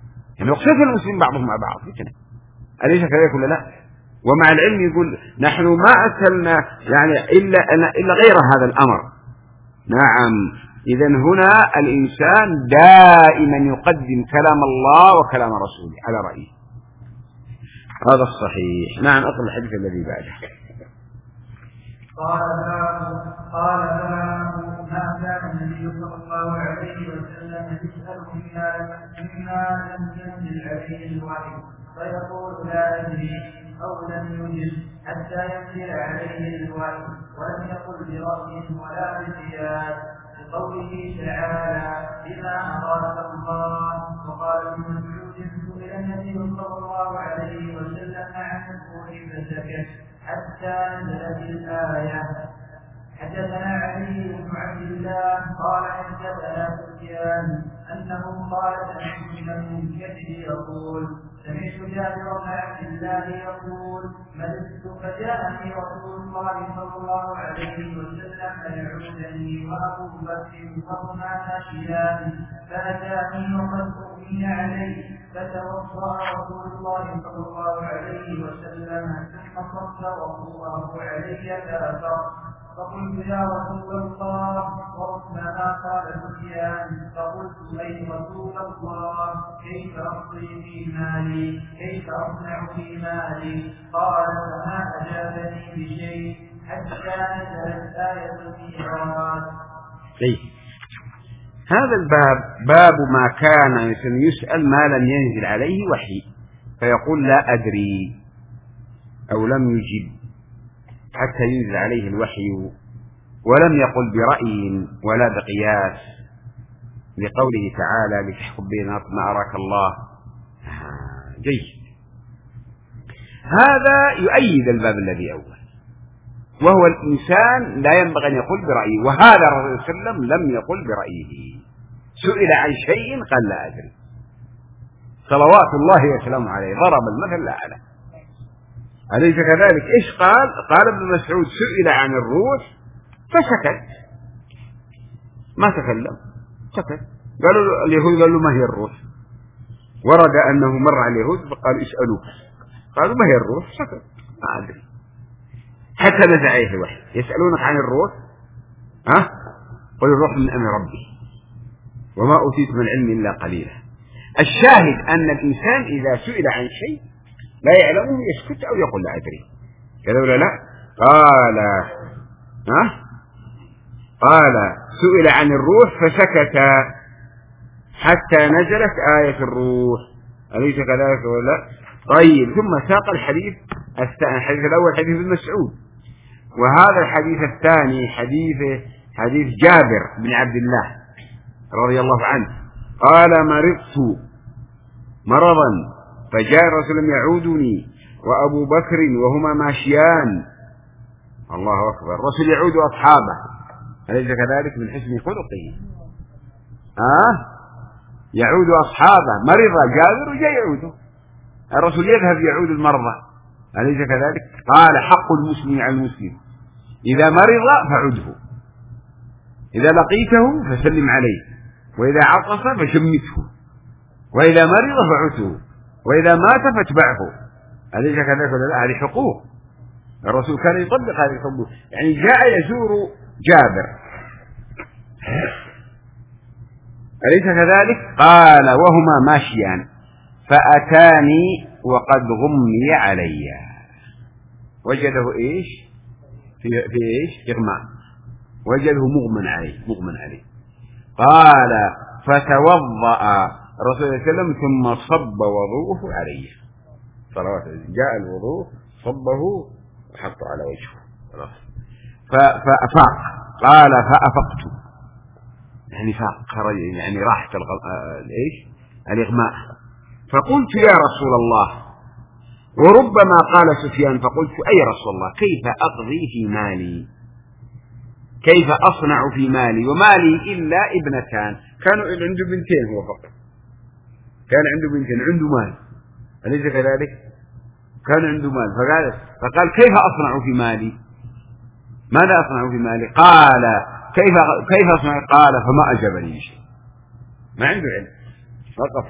يعني يقتتل المسلمين بعضهم مع بعض فتنة، أليس كذلك ولا لا؟ ومع العلم يقول نحن ما أرسلنا يعني إلا إلا غير هذا الأمر. نعم، إذا هنا الإنسان دائما يقدم كلام الله وكلام رسوله على رأيه، هذا الصحيح. نعم، أقل الحديث الذي بعده.
قال قال ما كان النبي صلى الله عليه وسلم يسأل مما لم ينزل عليه الوحي فيقول لا أدري أو لم يجب حتى ينزل عليه الوحي، ولم يقل برأي ولا بزياد، لقوله تعالى بما أراد الله. وقال ابن مسعود سئل النبي صلى الله عليه وسلم عن الروح فسكت حتى نزلت الآية. حدثنا علي بن عبد الله قال حدثنا سفيان أنه قال سمعت من المنكدر يقول سمعت جابر بن عبد الله يقول ملكت فجاءني رسول الله صلى الله عليه وسلم فيعودني وأبو بكر وهما ماشيان فأتاني وقد أغمي عليه فتوضأ رسول الله صلى الله عليه وسلم ثم صب وضوءه علي فأفر. فقلت يا رسول الله وربما قال سفيان فقلت أي رسول الله كيف أقضي في مالي كيف أصنع في مالي؟ قال فما أجابني بشيء حتى نزلت آية الميراث.
هذا الباب باب ما كان يسأل ما لم ينزل عليه وحي فيقول لا أدري أو لم يجب حتى ينزل عليه الوحي، ولم يقل برأي ولا بقياس، لقوله تعالى لتحكم بيننا ما أراك الله. جيد، هذا يؤيد الباب الذي أول، وهو الإنسان لا ينبغي أن يقول برأيه، وهذا الرسول صلى الله عليه وسلم لم يقل برأيه، سئل عن شيء قال لا أدري، صلوات الله وسلامه عليه، ضرب المثل لا أعلم. أليس كذلك؟ إيش قال؟ قال ابن مسعود سئل عن الروح فسكت، ما تكلم، سكت. قالوا اليهود قالوا ما هي الروح؟ ورد أنه مر على اليهود فقال اسألوه، قالوا ما هي الروح؟ سكت، ما أدري حتى نزل عليه الوحي. يسألونك عن الروح، ها؟ قل الروح من أمر ربي وما أوتيت من العلم إلا قليلا. الشاهد أن الإنسان إذا سئل عن شيء لا يعلمه يسكت أو يقول لا أدري، كذا ولا لا؟ قال ها؟ قال سئل عن الروح فسكت حتى نزلت آية الروح، أليس كذلك ولا لا؟ طيب، ثم ساق الحديث الحديث الأول حديث ابن مسعود، وهذا الحديث الثاني حديث حديث جابر بن عبد الله رضي الله عنه قال مرضت مرضا فجاء رسول يعودني وأبو بكر وهما ماشيان. الله أكبر، الرسول يعود أصحابه، أليس كذلك من حسن خلقه؟ آه يعود أصحابه، مرض جابر وجاء يعوده، الرسول يذهب يعود المرضى، أليس كذلك؟ قال حق المسلم على المسلم إذا مرض فعده، إذا لقيته فسلم عليه، وإذا عطس فشمته، وإذا مرض فعده، وإذا مات فاتبعه، أليس كذلك ولا لا؟ هذه حقوق، الرسول كان يطبق هذه الحقوق، يعني جاء يزور جابر، أليس كذلك؟ قال وهما ماشيان فأتاني وقد غمي علي، وجده إيش؟ في, في إيش؟ إغماء، وجده مغمى عليه، مغمى عليه. قال فتوضأ الرسول صلى الله عليه وسلم ثم صب وضوءه عليه، صلوات جاء الوضوء صبه وحطه على وجهه فأفاق، قال فأفقت، يعني فاق، خرج يعني راحت ايش؟ الإغماء. فقلت يا رسول الله، وربما قال سفيان فقلت أي رسول الله كيف أقضي في مالي، كيف أصنع في مالي، ومالي إلا ابنتان، كانوا عنده بنتين هو فقط، كان عنده بنتين، عنده مال، أليس كذلك؟ كان عنده مال، فقال فقال كيف أصنع في مالي، ماذا أصنع في مالي؟ قال كيف كيف أصنع؟ قال فما أجابني شيء، ما عنده علم، وقف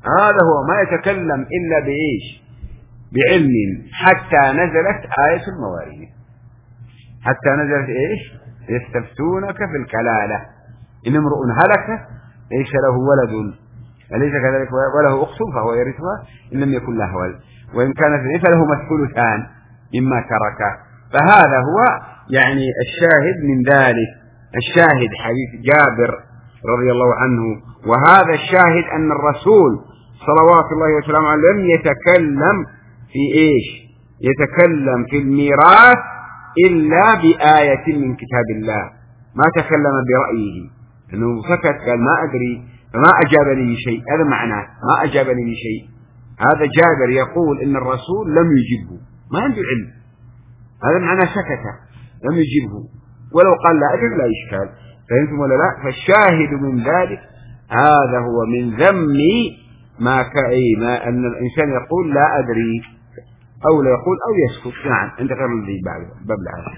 هذا هو ما يتكلم إلا بإيش؟ بعلم، حتى نزلت آية المواريث، حتى نزلت إيش؟ يستفتونك في الكلالة إن امرؤ هلك ليس له ولد أليس كذلك وله أخت فهو يرثها إن لم يكن له ولد وإن كانت فلهما الثلثان مما ترك. فهذا هو يعني الشاهد من ذلك، الشاهد حديث جابر رضي الله عنه. وهذا الشاهد أن الرسول صلوات الله وسلامه عليه لم يتكلم في إيش؟ يتكلم في الميراث إلا بآية من كتاب الله، ما تكلم برأيه، أنه سكت قال ما أدري فما أجابني شيء. هذا معناه ما أجابني شيء. هذا جابر يقول إن الرسول لم يجبه، ما عنده علم، هذا معناه سكت لم يجبه، ولو قال لا أدري لا إشكال. فهمتم ولا لا؟ فالشاهد من ذلك هذا هو من ذم ما كأي ما أن الإنسان يقول لا أدري أو لا يقول أو يسكت. نعم عند غير الذي بعد باب العالم.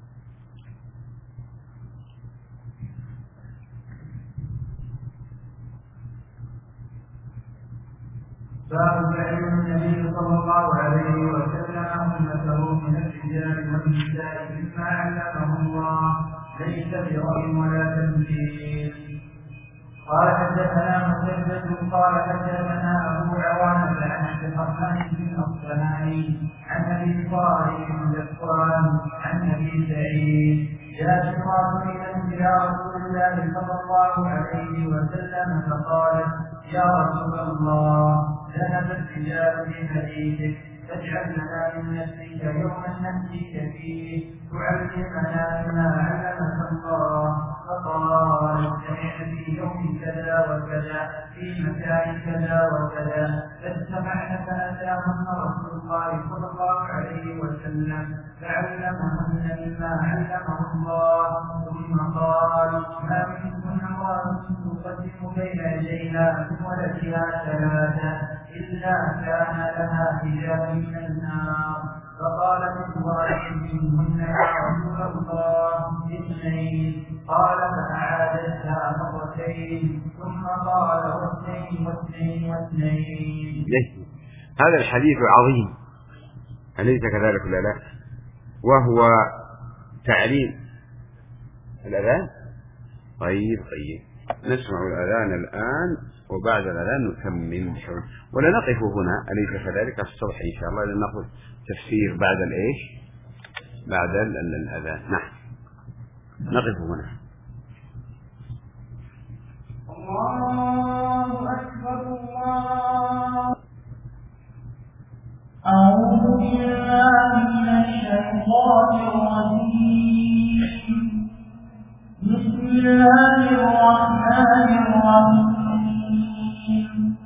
باب علم النبي صلى الله عليه وسلم أمته من الرجال والنساء مما علمه الله ليس برأي ولا تنزيل. قال حدثنا مسدد قال حدثنا أبو عوانة عن عبد الرحمن بن الصنعاني عن أبي صالح بن ذكوان عن أبي سعيد جاء امرأة إلى رسول الله صلى الله عليه وسلم فقالت يا رسول الله ذهب الرجال بحديثك فاجعل لنا من نفسك يوما نأتيك فيه تعلمنا ما علمك الله. فقال سمعت في يوم كذا وكذا في مكان كذا وكذا فاجتمعن فأتاهن رسول الله صلى الله عليه وسلم فعلمهن مما علمه الله. ثم قال ما منكن امرأة تقدم بين يديها من ولدها ثلاثة إلا كان لها حجاب من النار. فقالت امرأة منهن يا رسول الله اثنين. قال فأعادتها مرتين ثم قال واثنين واثنين واثنين.
هذا الحديث عظيم أليس كذلك ولا لا؟ وهو تعليم الأذان. طيب طيب نسمع الأذان الآن وبعد الأذان نكمل ولا نقف هنا أليس كذلك؟ الصبح إن شاء الله لنأخذ تفسير بعد الإيش بعد الأذان. نعم نقف هنا.
الله أكبر الله. أعوذ بالله من الشيطان الرجيم. بسم الله الرحمن الرحيم.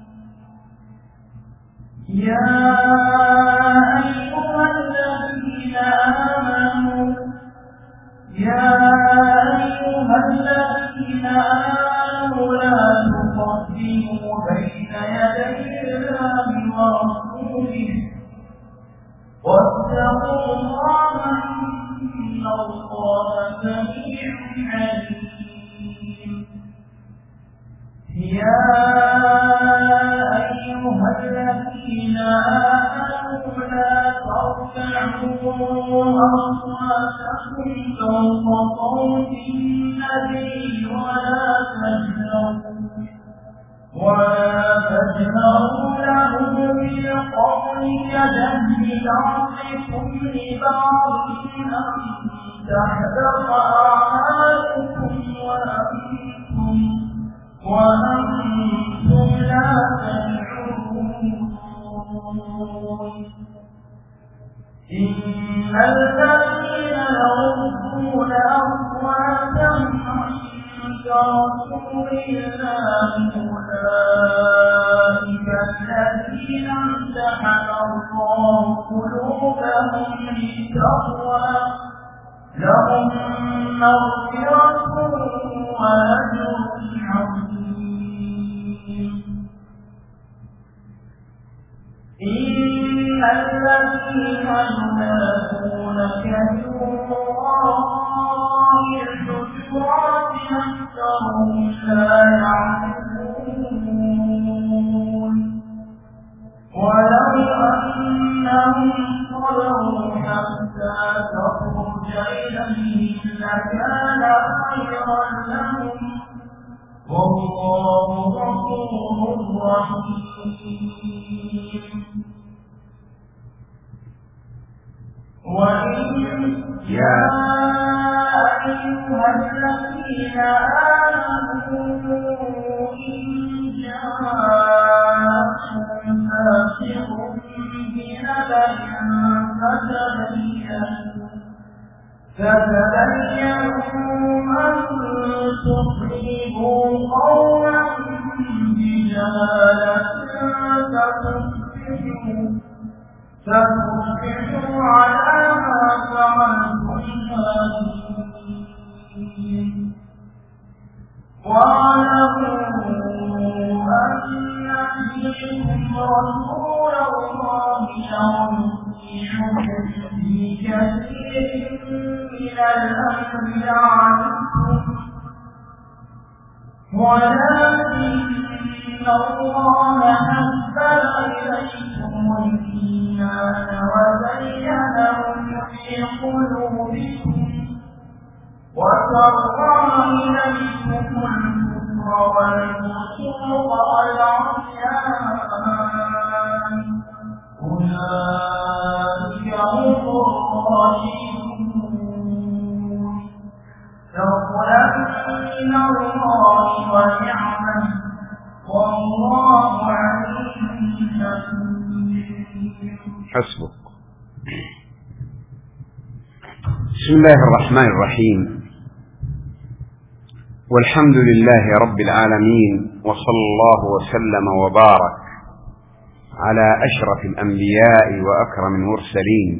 يا أيها الذين آمنوا يا أيها الذين آمنوا لا تقدموا بين يدي الله ورسوله واتقوا الله إن الله سميع عليم. يا أيها الذين آمنوا لا ترفعوا أصواتكم فوق صوت النبي ولا تجهروا ولا تجهروا له بالقول كجهر بعضكم لبعض أن تحبط أعمالكم وأنتم وأنتم لا تشعرون. إن الذين يغضون أصواتهم عند رسول الله أولئك الذين امتحن الله قلوبهم للتقوى لهم مغفرة وأجر عظيم. إن الذين ينادونك من وراء الحجرات أكثرهم لا يعلمون. إليهم لكان خيرا لهم والله غفور رحيم. وإن يا أيها الذين آمنوا إن جاءكم فاسق بنبأ فتبينوا أن تصيبوا قوما بجهالة فتصبحوا على ما فعلتم نادمين. واعلموا أن فيكم رسول الله يطيعكم في كثير من الأمر لعنتم ولكن الله حبب إليكم الإيمان وزينه في قلوبكم وكره إليكم الكفر والفسوق والعصيان أولئك هم الراشدون. فضلا من الله ونعمة والله عليم حكيم.
حسبك. بسم الله الرحمن الرحيم، والحمد لله رب العالمين، وصلى الله وسلم وبارك على أشرف الأنبياء وأكرم المرسلين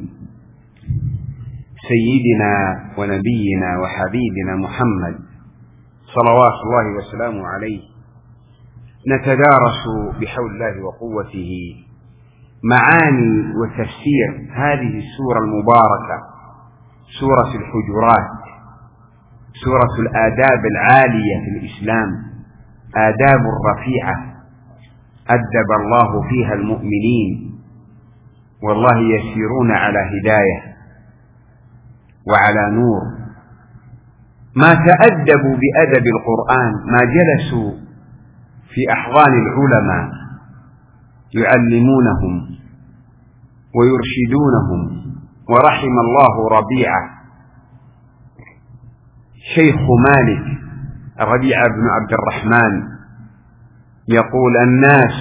سيدنا ونبينا وحبيبنا محمد صلوات الله وسلامه عليه. نتدارس بحول الله وقوته معاني وتفسير هذه السورة المباركة، سورة الحجرات، سورة الآداب العالية في الإسلام، آداب رفيعة أدب الله فيها المؤمنين، والله يسيرون على هداية وعلى نور. ما تأدبوا بأدب القرآن، ما جلسوا في أحضان العلماء يعلمونهم ويرشدونهم. ورحم الله ربيعة شيخ مالك ربيعة بن عبد الرحمن يقول: الناس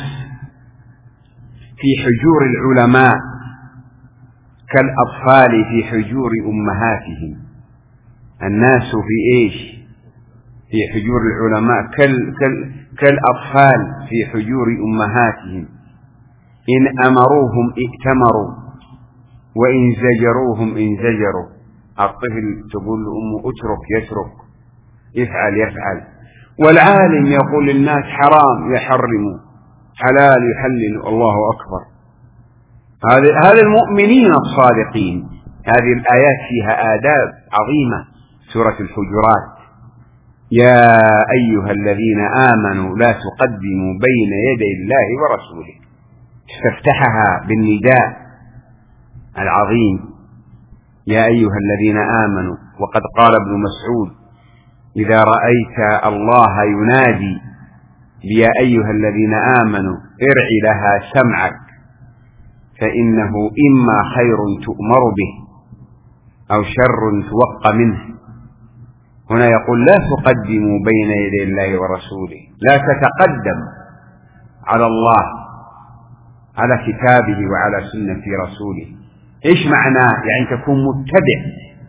في حجور العلماء كالأطفال في حجور أمهاتهم. الناس في إيش؟ في حجور العلماء كال كال كالأطفال في حجور أمهاتهم، إن أمروهم ائتمروا وإن زجروهم انزجروا. الطفل تقول لأمه اترك يترك، يفعل يفعل. والعالم يقول للناس حرام يحرموا، حلال يحلل، الله أكبر. هذا المؤمنين الصادقين. هذه الآيات فيها آداب عظيمة. سورة الحجرات: يا أيها الذين آمنوا لا تقدموا بين يدي الله ورسوله. استفتحها بالنداء العظيم: يا أيها الذين آمنوا. وقد قال ابن مسعود: إذا رأيت الله ينادي يا أيها الذين آمنوا ارع لها سمعك، فإنه إما خير تؤمر به أو شر توق منه. هنا يقول: لا تقدموا بين يدي الله ورسوله، لا تتقدم على الله، على كتابه وعلى سنة رسوله. إيش معناه؟ يعني تكون متبع،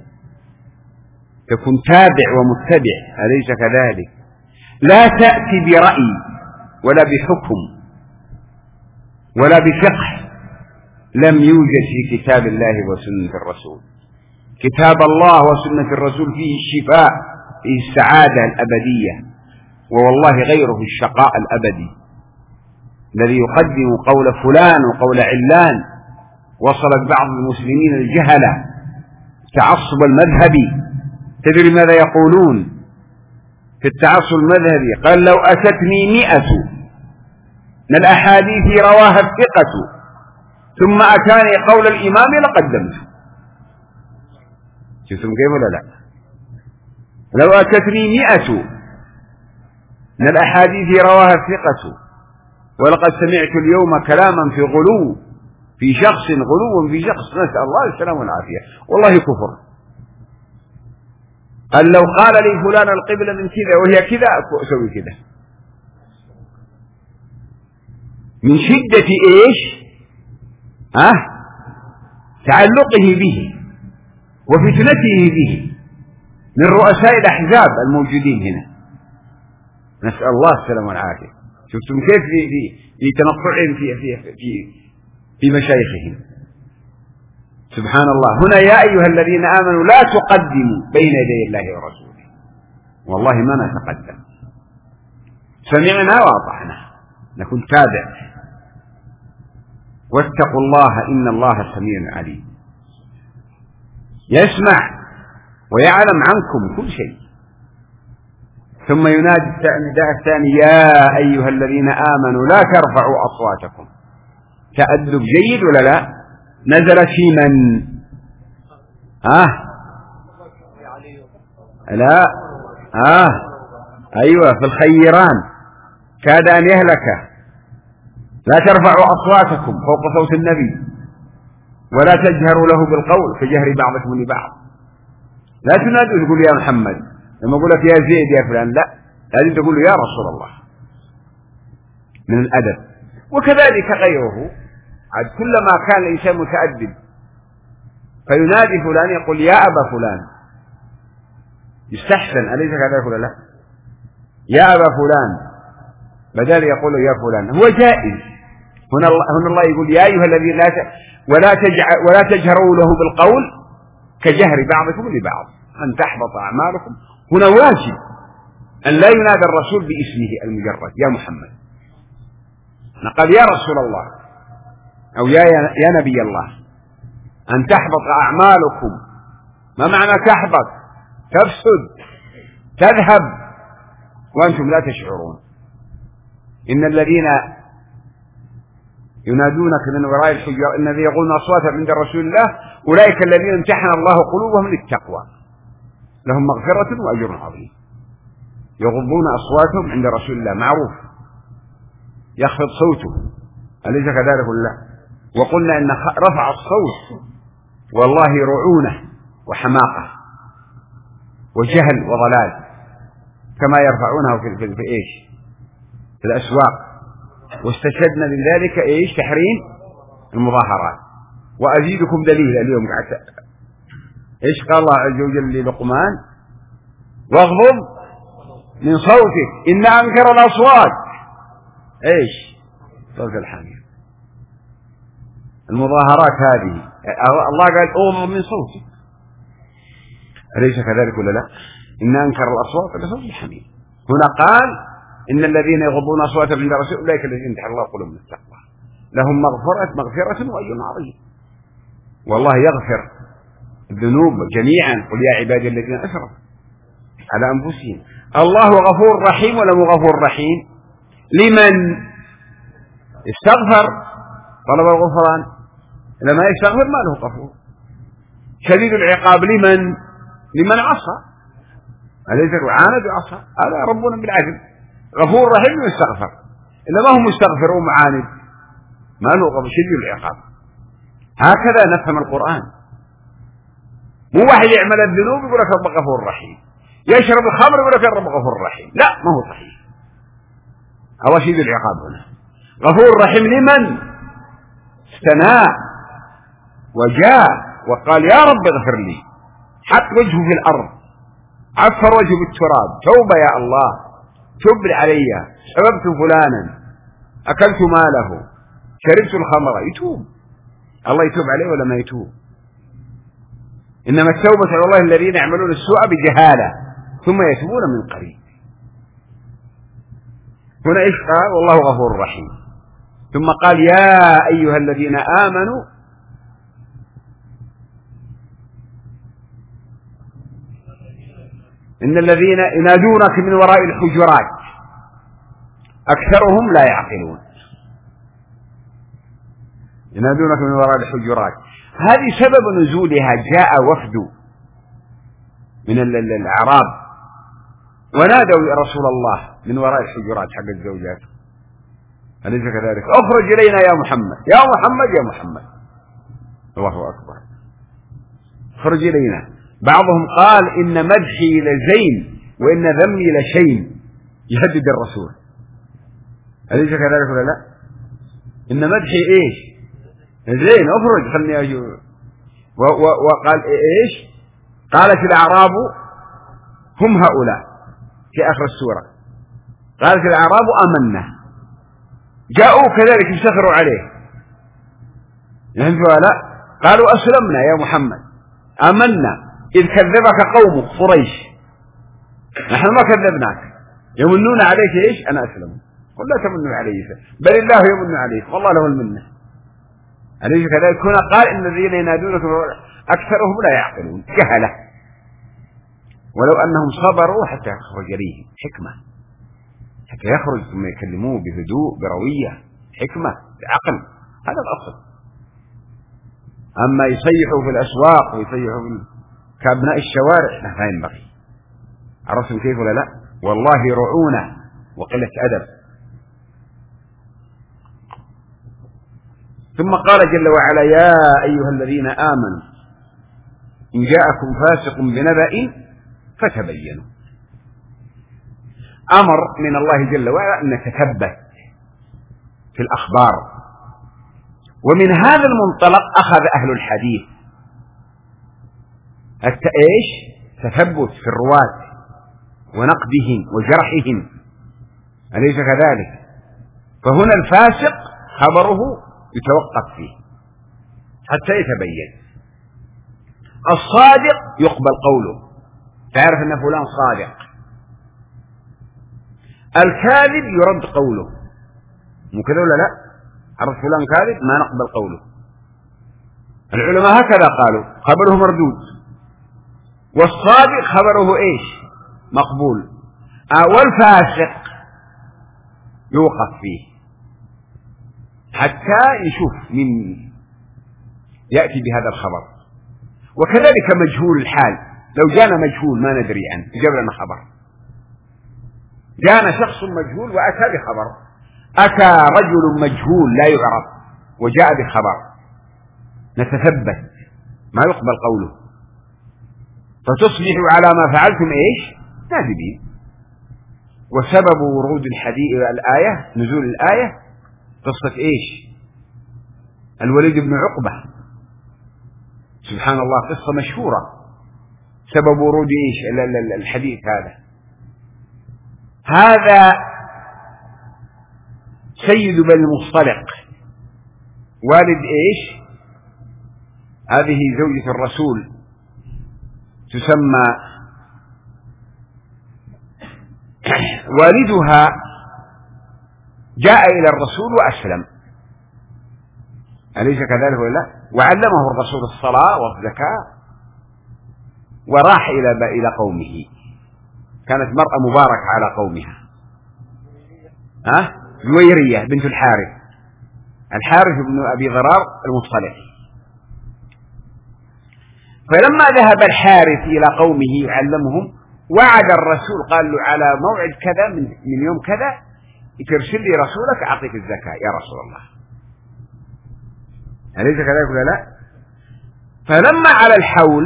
تكون تابع ومتبع، أليس كذلك؟ لا تأتي برأي ولا بحكم ولا بفقه لم يوجد في كتاب الله وسنة الرسول. كتاب الله وسنة الرسول فيه الشفاء، فيه السعادة الأبدية، ووالله غيره الشقاء الأبدي. الذي يقدم قول فلان وقول علان وصلت بعض المسلمين الجهلة تعصب المذهبي. تدري ماذا يقولون في التعصب المذهبي؟ قال: لو أتتني مئة من الأحاديث رواها الثقة ثم أتاني قول الإمام لقدمته. شفتم كيف ولا لا؟ لو أتتني مئة من الأحاديث رواها الثقة ولقد سمعت اليوم كلاما في غلو في شخص غلو في شخص، نسأل الله السلامة والعافية، والله كفر. قال لو قال لي فلان القبلة من كذا وهي كذا أسوي كذا، من شدة إيش؟ أه؟ تعلقه به وفتنته به من رؤساء الأحزاب الموجودين هنا، نسأل الله السلامة والعافية. شفتم كيف في في في تنطعهم في في في في مشايخهم؟ سبحان الله. هنا يا أيها الذين آمنوا لا تقدموا بين يدي الله ورسوله، والله ما نتقدم، سمعنا وأطعنا، نكون تابع. واتقوا الله إن الله سميع عليم، يسمع ويعلم عنكم كل شيء. ثم ينادي النداء الثاني يا أيها الذين آمنوا لا ترفعوا أصواتكم. تأدب جيد ولا لا؟ نزل في من؟ آه لا آه أيوة في الخيران، كاد أن يهلك. لا ترفعوا أصواتكم فوق صوت النبي ولا تجهروا له بالقول كجهر بعضكم لبعض. لا تنادوا تقول يا محمد، لما أقول لك يا زيد يا فلان، لا، لازم تقول له يا رسول الله من الأدب. وكذلك غيره، عاد كلما كان الإنسان متأدب فينادي فلان يقول يا أبا فلان، يستحسن، أليس كذلك ولا لا؟ يا أبا فلان بدل يقول يا فلان، هو جائز. هنا الله, هنا الله يقول يا أيها الذين لا ولا تجع ولا تجهروا له بالقول كجهر بعضكم لبعض أن تحبط أعمالكم. هنا واجب أن لا ينادى الرسول باسمه المجرد يا محمد، نقول يا رسول الله أو يا يا نبي الله، أن تحبط أعمالكم. ما معنى تحبط؟ تفسد، تذهب وأنتم لا تشعرون. إن الذين ينادونك من وراء الحجر إن الذين يغضون أصواتهم عند رسول الله أولئك الذين امتحن الله قلوبهم للتقوى لهم مغفرة وأجر عظيم. يغضون أصواتهم عند رسول الله، معروف، يخفض صوته، أليس كذلك ولا لا؟ وقلنا إن رفع الصوت والله رعونة وحماقة وجهل وضلال، كما يرفعونه في, في, في إيش؟ في الأسواق. واستشهدنا من ذلك إيش؟ تحريم المظاهرات. وأزيدكم دليل اليوم قاعد إيش قال الله عز وجل للقمان؟ واغضب من صوتك إن أنكر الأصوات إيش؟ صوت الحمير. المظاهرات هذه الله قال أغضب من صوتك، أليس كذلك ولا لا؟ إن أنكر الأصوات لصوت الحمير. هنا قال إن الذين يغضون أصواتهم عند رسول أولئك الذين امتحن الله قلوبهم للتقوى لهم مغفرة مغفرة وأجر عظيم. والله يغفر الذنوب جميعا. قل يا عبادي الذين أسرفوا على أنفسهم. الله غفور رحيم ولا مو غفور رحيم؟ لمن استغفر طلب الغفران، لما يستغفر ما له غفور. شديد العقاب لمن؟ لمن عصى، أليس عاند وعصى؟ هذا ربنا بالعدل. غفور رحيم يستغفر، إلا ما هو مستغفر ومعاند ما له غفور، شديد العقاب. هكذا نفهم القرآن. مو واحد يعمل الذنوب يقول لك رب غفور رحيم، يشرب الخمر يقول لك رب غفور رحيم، لا، ما هو صحيح. هو شديد العقاب هنا. غفور رحيم لمن استناء وجاء وقال يا رب اغفر لي، حط وجهه في الأرض، عفر وجهه بالتراب، توبة يا الله، تب علي، سببت فلانا، أكلت ماله، شربت الخمر، يتوب. الله يتوب عليه ولا ما يتوب؟ إنما التوبة على الله الذين يعملون السوء بجهالة ثم يتوبون من قريب. هنا إيش قال؟ والله غفور رحيم. ثم قال يا أيها الذين آمنوا إن الذين ينادونك من وراء الحجرات أكثرهم لا يعقلون. ينادونك من وراء الحجرات، هذه سبب نزولها جاء وفد من الأعراب ونادوا يا رسول الله من وراء الحجرات حق الزوجات، أليس كذلك؟ اخرج إلينا يا محمد يا محمد يا محمد. الله أكبر، اخرج إلينا. بعضهم قال إن مدحي لزين وإن ذمي لشين، يهدد الرسول، أليس كذلك ولا لا؟ إن مدحي إيش زين، اخرج خلني أجي. وقال إيش؟ قالت الأعراب هم هؤلاء في آخر السورة، قالت الأعراب آمنا، جاءوا كذلك يفتخروا عليه، يعني لا قالوا أسلمنا يا محمد آمنا إذ كذبك قومك قريش، نحن ما كذبناك، يمنون عليك إيش؟ أنا أسلم. قل لا تمنوا علي بل الله يمن عليك والله له المنة، أليس كذلك؟ هنا قال إن الذين ينادونك أكثرهم لا يعقلون جهلة، ولو أنهم صبروا حتى يخرج إليهم حكمة، حتى يخرج ثم يكلموه بهدوء بروية حكمة بعقل، هذا الأصل. أما يصيحوا في الأسواق ويصيحوا كأبناء الشوارع لا ينبغي. عرفتم كيف ولا لا؟ والله رعونة وقلة أدب. ثم قال جل وعلا يا أيها الذين آمنوا إن جاءكم فاسق بنبأ فتبينوا. أمر من الله جل وعلا أن نتثبت في الأخبار، ومن هذا المنطلق أخذ أهل الحديث التأيش تثبت في الرواة ونقدهم وجرحهم، أليس كذلك؟ فهنا الفاسق خبره يتوقف فيه حتى يتبين. الصادق يقبل قوله، تعرف أن فلان صادق. الكاذب يرد قوله، مو كذا ولا لا؟ عرف فلان كاذب ما نقبل قوله. العلماء هكذا قالوا خبره مردود، والصادق خبره ايش؟ مقبول. والفاسق يوقف فيه حتى يشوف من يأتي بهذا الخبر. وكذلك مجهول الحال، لو جانا مجهول ما ندري عنه جاب لنا خبر، جانا شخص مجهول وأتى بخبر، أتى رجل مجهول لا يعرف وجاء بخبر، نتثبت ما يقبل قوله، فتصبحوا على ما فعلتم ايش؟ نادبين. وسبب ورود الحديث الآية نزول الآية قصة ايش؟ الوليد بن عقبة، سبحان الله قصة مشهورة. سبب ورود ايش الحديث هذا؟ هذا سيد بن المصطلق والد ايش؟ هذه زوجة الرسول تسمى، والدها جاء إلى الرسول وأسلم، أليس كذلك ولا لا؟ وعلمه الرسول الصلاة والزكاة وراح إلى إلى قومه. كانت مرأة مباركة على قومها، ها؟ جويرية بنت الحارث، الحارث بن أبي ضرار المصطلقي. فلما ذهب الحارث إلى قومه يعلمهم وعد الرسول قال له على موعد كذا من, من يوم كذا ترسل لي رسولك أعطيك الزكاة يا رسول الله، أليس كذلك ولا لا؟ فلما على الحول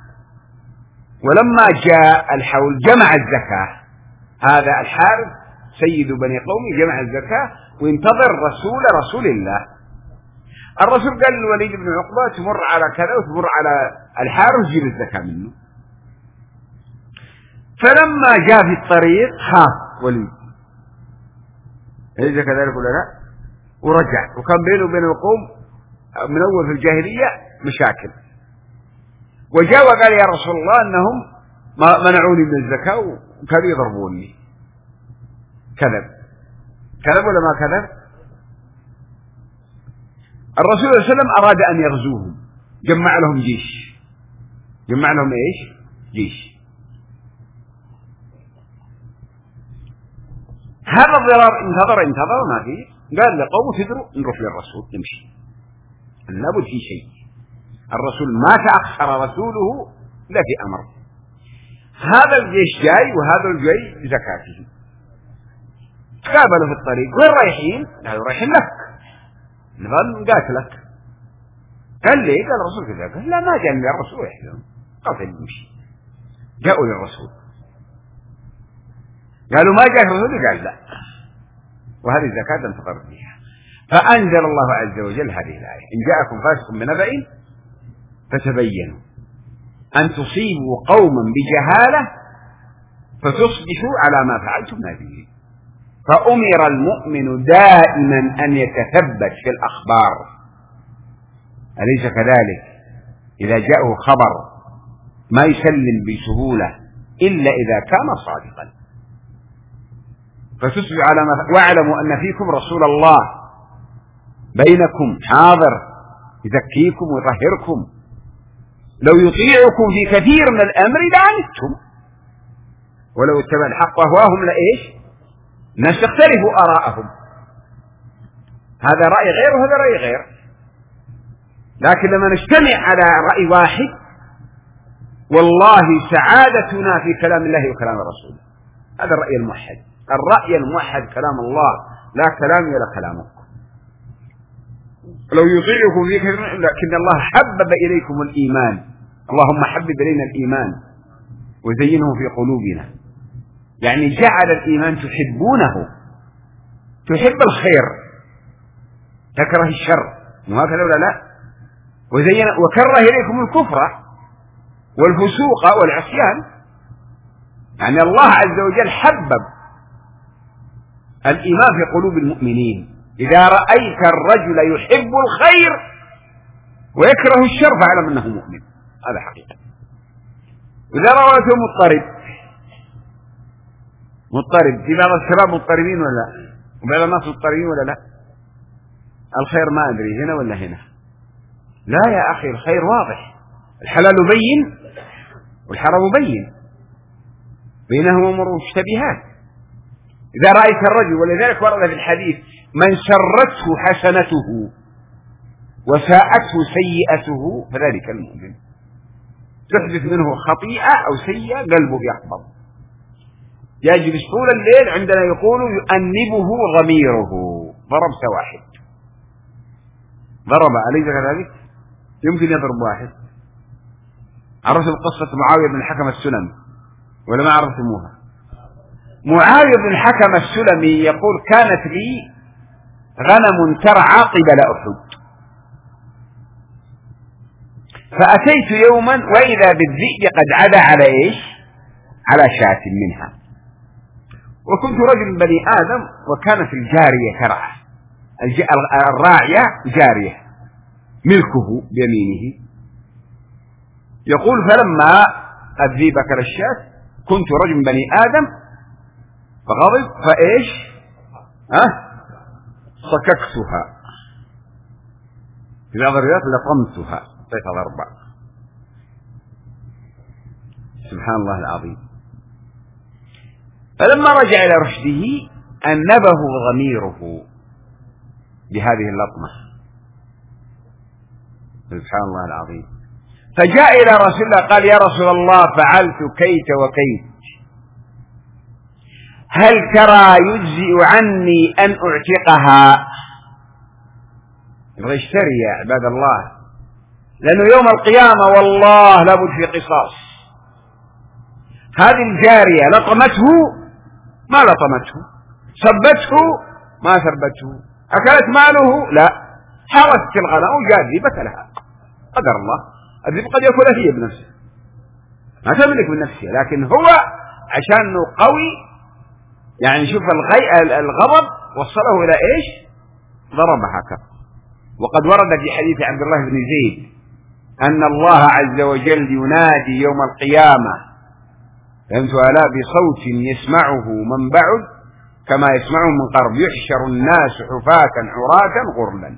ولما جاء الحول جمع الزكاة، هذا الحارث سيد بني قومي جمع الزكاة وينتظر رسول رسول الله. الرسول قال للوليد بن عقبة تمر على كذا وتمر على الحارث جيب الزكاة منه. فلما جاء في الطريق خاف وليد، أليس كذلك ولا لا؟ ورجع، وكان بينه وبين القوم من أول في الجاهلية مشاكل، وجاء وقال يا رسول الله أنهم منعوني من الزكاة وكانوا يضربوني. كذب كذب ولا ما كذب؟ الرسول صلى الله عليه وسلم أراد أن يغزوهم، جمع لهم جيش، جمع لهم إيش؟ جيش. هذا الضرار انتظر انتظر ما فيه، قال لقوم تدروا نروح للرسول نمشي، لابد في شيء. الرسول ما تأخر رسوله لا في أمر. هذا الجيش جاي وهذا الجاي زكاته، تقابلوا في الطريق، وين رايحين؟ قالوا رايحين لك، نظل نقاتلك. قال لي؟ قال الرسول كذا. قال لا، ما جاءني الرسول يحزن، قاتل نمشي. جاءوا للرسول قالوا ما جاء الرسول؟ قال لا، وهذه زكاة انتقرت بها. فأنزل الله عز وجل هذه الآية: إن جاءكم فاسق بنبأ فتبينوا أن تصيبوا قوما بجهالة فتصبحوا على ما فعلتم نادمين. فأمر المؤمن دائما أن يتثبت في الأخبار، أليس كذلك؟ إذا جاءه خبر ما يسلم بسهولة إلا إذا كان صادقا. فتصبحوا على ما، واعلموا أن فيكم رسول الله بينكم حاضر يزكيكم ويطهركم، لو يطيعكم في كثير من الأمر لعنتم، ولو اتبع الحق أهواهم لإيش؟ الناس تختلفوا آراءهم، هذا رأي غير وهذا رأي غير، لكن لما نجتمع على رأي واحد والله سعادتنا في كلام الله وكلام رسوله. هذا الرأي الموحد. الرأي الموحد كلام الله، لا كلامي ولا كلامكم. لو يطيعكم في كثير لكن الله حبب إليكم الإيمان، اللهم حبب إلينا الإيمان وزينه في قلوبنا، يعني جعل الإيمان تحبونه، تحب الخير تكره الشر، وهكذا ولا لا؟ وزين وكره إليكم الكفر والفسوق والعصيان، يعني الله عز وجل حبب الإيمان في قلوب المؤمنين. إذا رأيت الرجل يحب الخير ويكره الشر فاعلم أنه مؤمن، هذا حقيقة. إذا رأيته مضطرب، مضطرب في بعض الشباب مضطربين ولا لا؟ وبعض الناس مضطربين ولا لا؟ الخير ما أدري هنا ولا هنا. لا يا أخي، الخير واضح، الحلال بين والحرام بين، بينهما أمور مشتبهات. إذا رأيت الرجل، ولذلك ورد في الحديث: من سرته حسنته وساءته سيئته فذلك المؤمن. تحدث منه خطيئة أو سيئة قلبه يقبض، يجلس طول الليل عندنا يقول يؤنبه ضميره. ضرب واحد، ضرب أليس كذلك؟ يمكن يضرب واحد. عرفت قصة معاوية بن الحكم السلمي ولا ما عرفتموها؟ معاوية بن الحكم السلمي يقول: كانت لي غنم ترعى قبل أحد، فأتيت يوما وإذا بالذئب قد عدا على إيش؟ على شاة منها، وكنت رجل بني آدم وكانت الجارية ترعى، الراعية جارية ملكه بيمينه. يقول: فلما الذئب أكل الشاة كنت رجل بني آدم فغضب فإيش؟ أه؟ صككتها، في بعض الروايات لطمتها طيف ضربة. سبحان الله العظيم. فلما رجع إلى رشده أنبه ضميره بهذه اللطمة. سبحان الله العظيم. فجاء إلى رسول الله قال: يا رسول الله فعلت كيت وكيت، هل ترى يجزئ عني أن أعتقها؟ يبغى يشتري يا عباد الله، لأنه يوم القيامة والله لابد في قصاص. هذه الجارية لطمته ما لطمته، سبته ما سبته، أكلت ماله لا، حرست الغنم وجاء الذئب لها. قدر الله، الذئب قد يأكلها هي بنفسه، ما تملك من نفسها، لكن هو عشان قوي يعني شوف الغضب وصله إلى إيش؟ ضربها كف. وقد ورد في حديث عبد الله بن زيد أن الله عز وجل ينادي يوم القيامة: فهمت ألا بصوت يسمعه من بعد كما يسمعه من قرب، يحشر الناس حفاة عراة غرلا،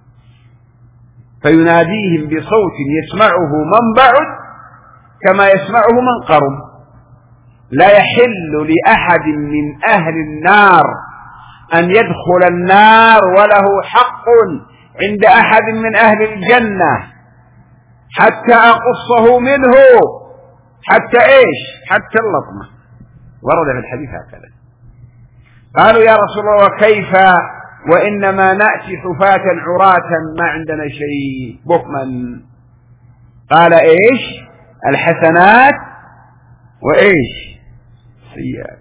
فيناديهم بصوت يسمعه من بعد كما يسمعه من قرب. لا يحل لأحد من أهل النار أن يدخل النار وله حق عند أحد من أهل الجنة حتى أقصه منه، حتى إيش؟ حتى اللطمة، ورد في الحديث هكذا. قالوا يا رسول الله وكيف وإنما نأتي حفاة عراة ما عندنا شيء بكما؟ قال إيش؟ الحسنات وإيش؟ السيئات.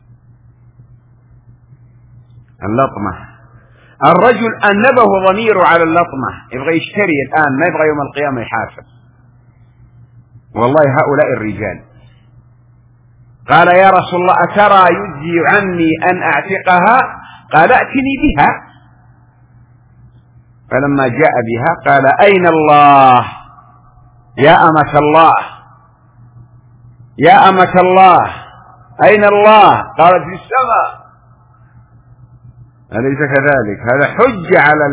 اللطمة، الرجل أنبه ضميره على اللطمة، يبغى يشتري الآن، ما يبغى يوم القيامة يحاسب. والله هؤلاء الرجال. قال يا رسول الله أترى يجزي عني أن أعتقها؟ قال ائتني بها. فلما جاء بها قال أين الله يا أمة الله، يا أمة الله أين الله؟ قالت في السماء. أليس كذلك؟ هذا حجة على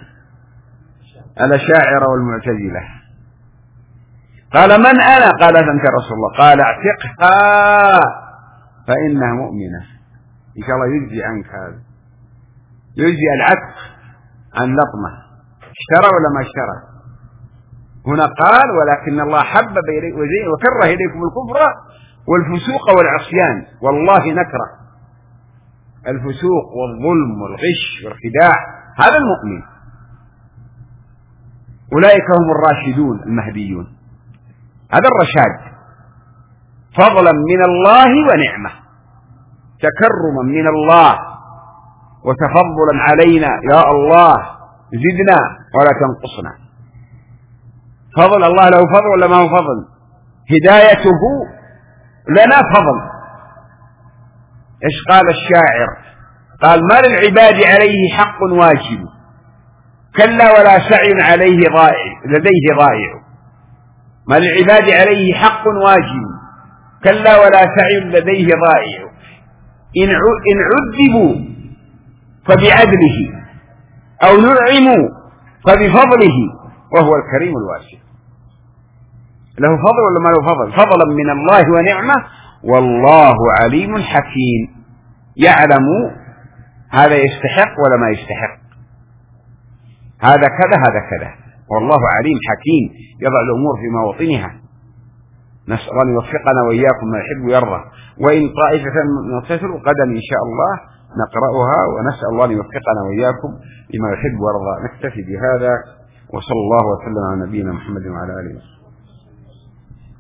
الأشاعرة والمعتزلة. قال من أنا؟ قالت أنت رسول الله. قال اعتقها فإنها مؤمنة، إن شاء الله يجزي عنك هذا، يجزي العتق عن لطمة. اشترى ولا ما اشترى؟ هنا قال ولكن الله حبب إليكم وكره إليكم الكفر والفسوق والعصيان. والله نكره الفسوق والظلم والغش والخداع، هذا المؤمن. أولئك هم الراشدون المهديون، هذا الرشاد فضلا من الله ونعمة، تكرما من الله وتفضلا علينا، يا الله زدنا ولا تنقصنا. فضل الله له فضل ولا ما هو فضل؟ هدايته لنا فضل. ايش قال الشاعر؟ قال ما للعباد عليه حق واجب، كلا ولا سعي عليه ضائع لديه ضائع. ما للعباد عليه حق واجب، كلا ولا سعي لديه ضائع. إن عذبوا فبعدله أو نعموا فبفضله وهو الكريم الواسع. له فضل ولا ما له فضل؟ فضلا من الله ونعمة، والله عليم حكيم، يعلم هذا يستحق ولا ما يستحق، هذا كذا هذا كذا، والله عليم حكيم يضع الأمور في مواطنها. نسأل أن يوفقنا وإياكم ما يحب ويرضى. وإن طائفة نغتسل غدا إن شاء الله نقرأها، ونسأل الله أن يوفقنا وإياكم لما يحب ويرضى. نكتفي بهذا، وصلى الله وسلم على نبينا محمد وعلى آله وصحبه.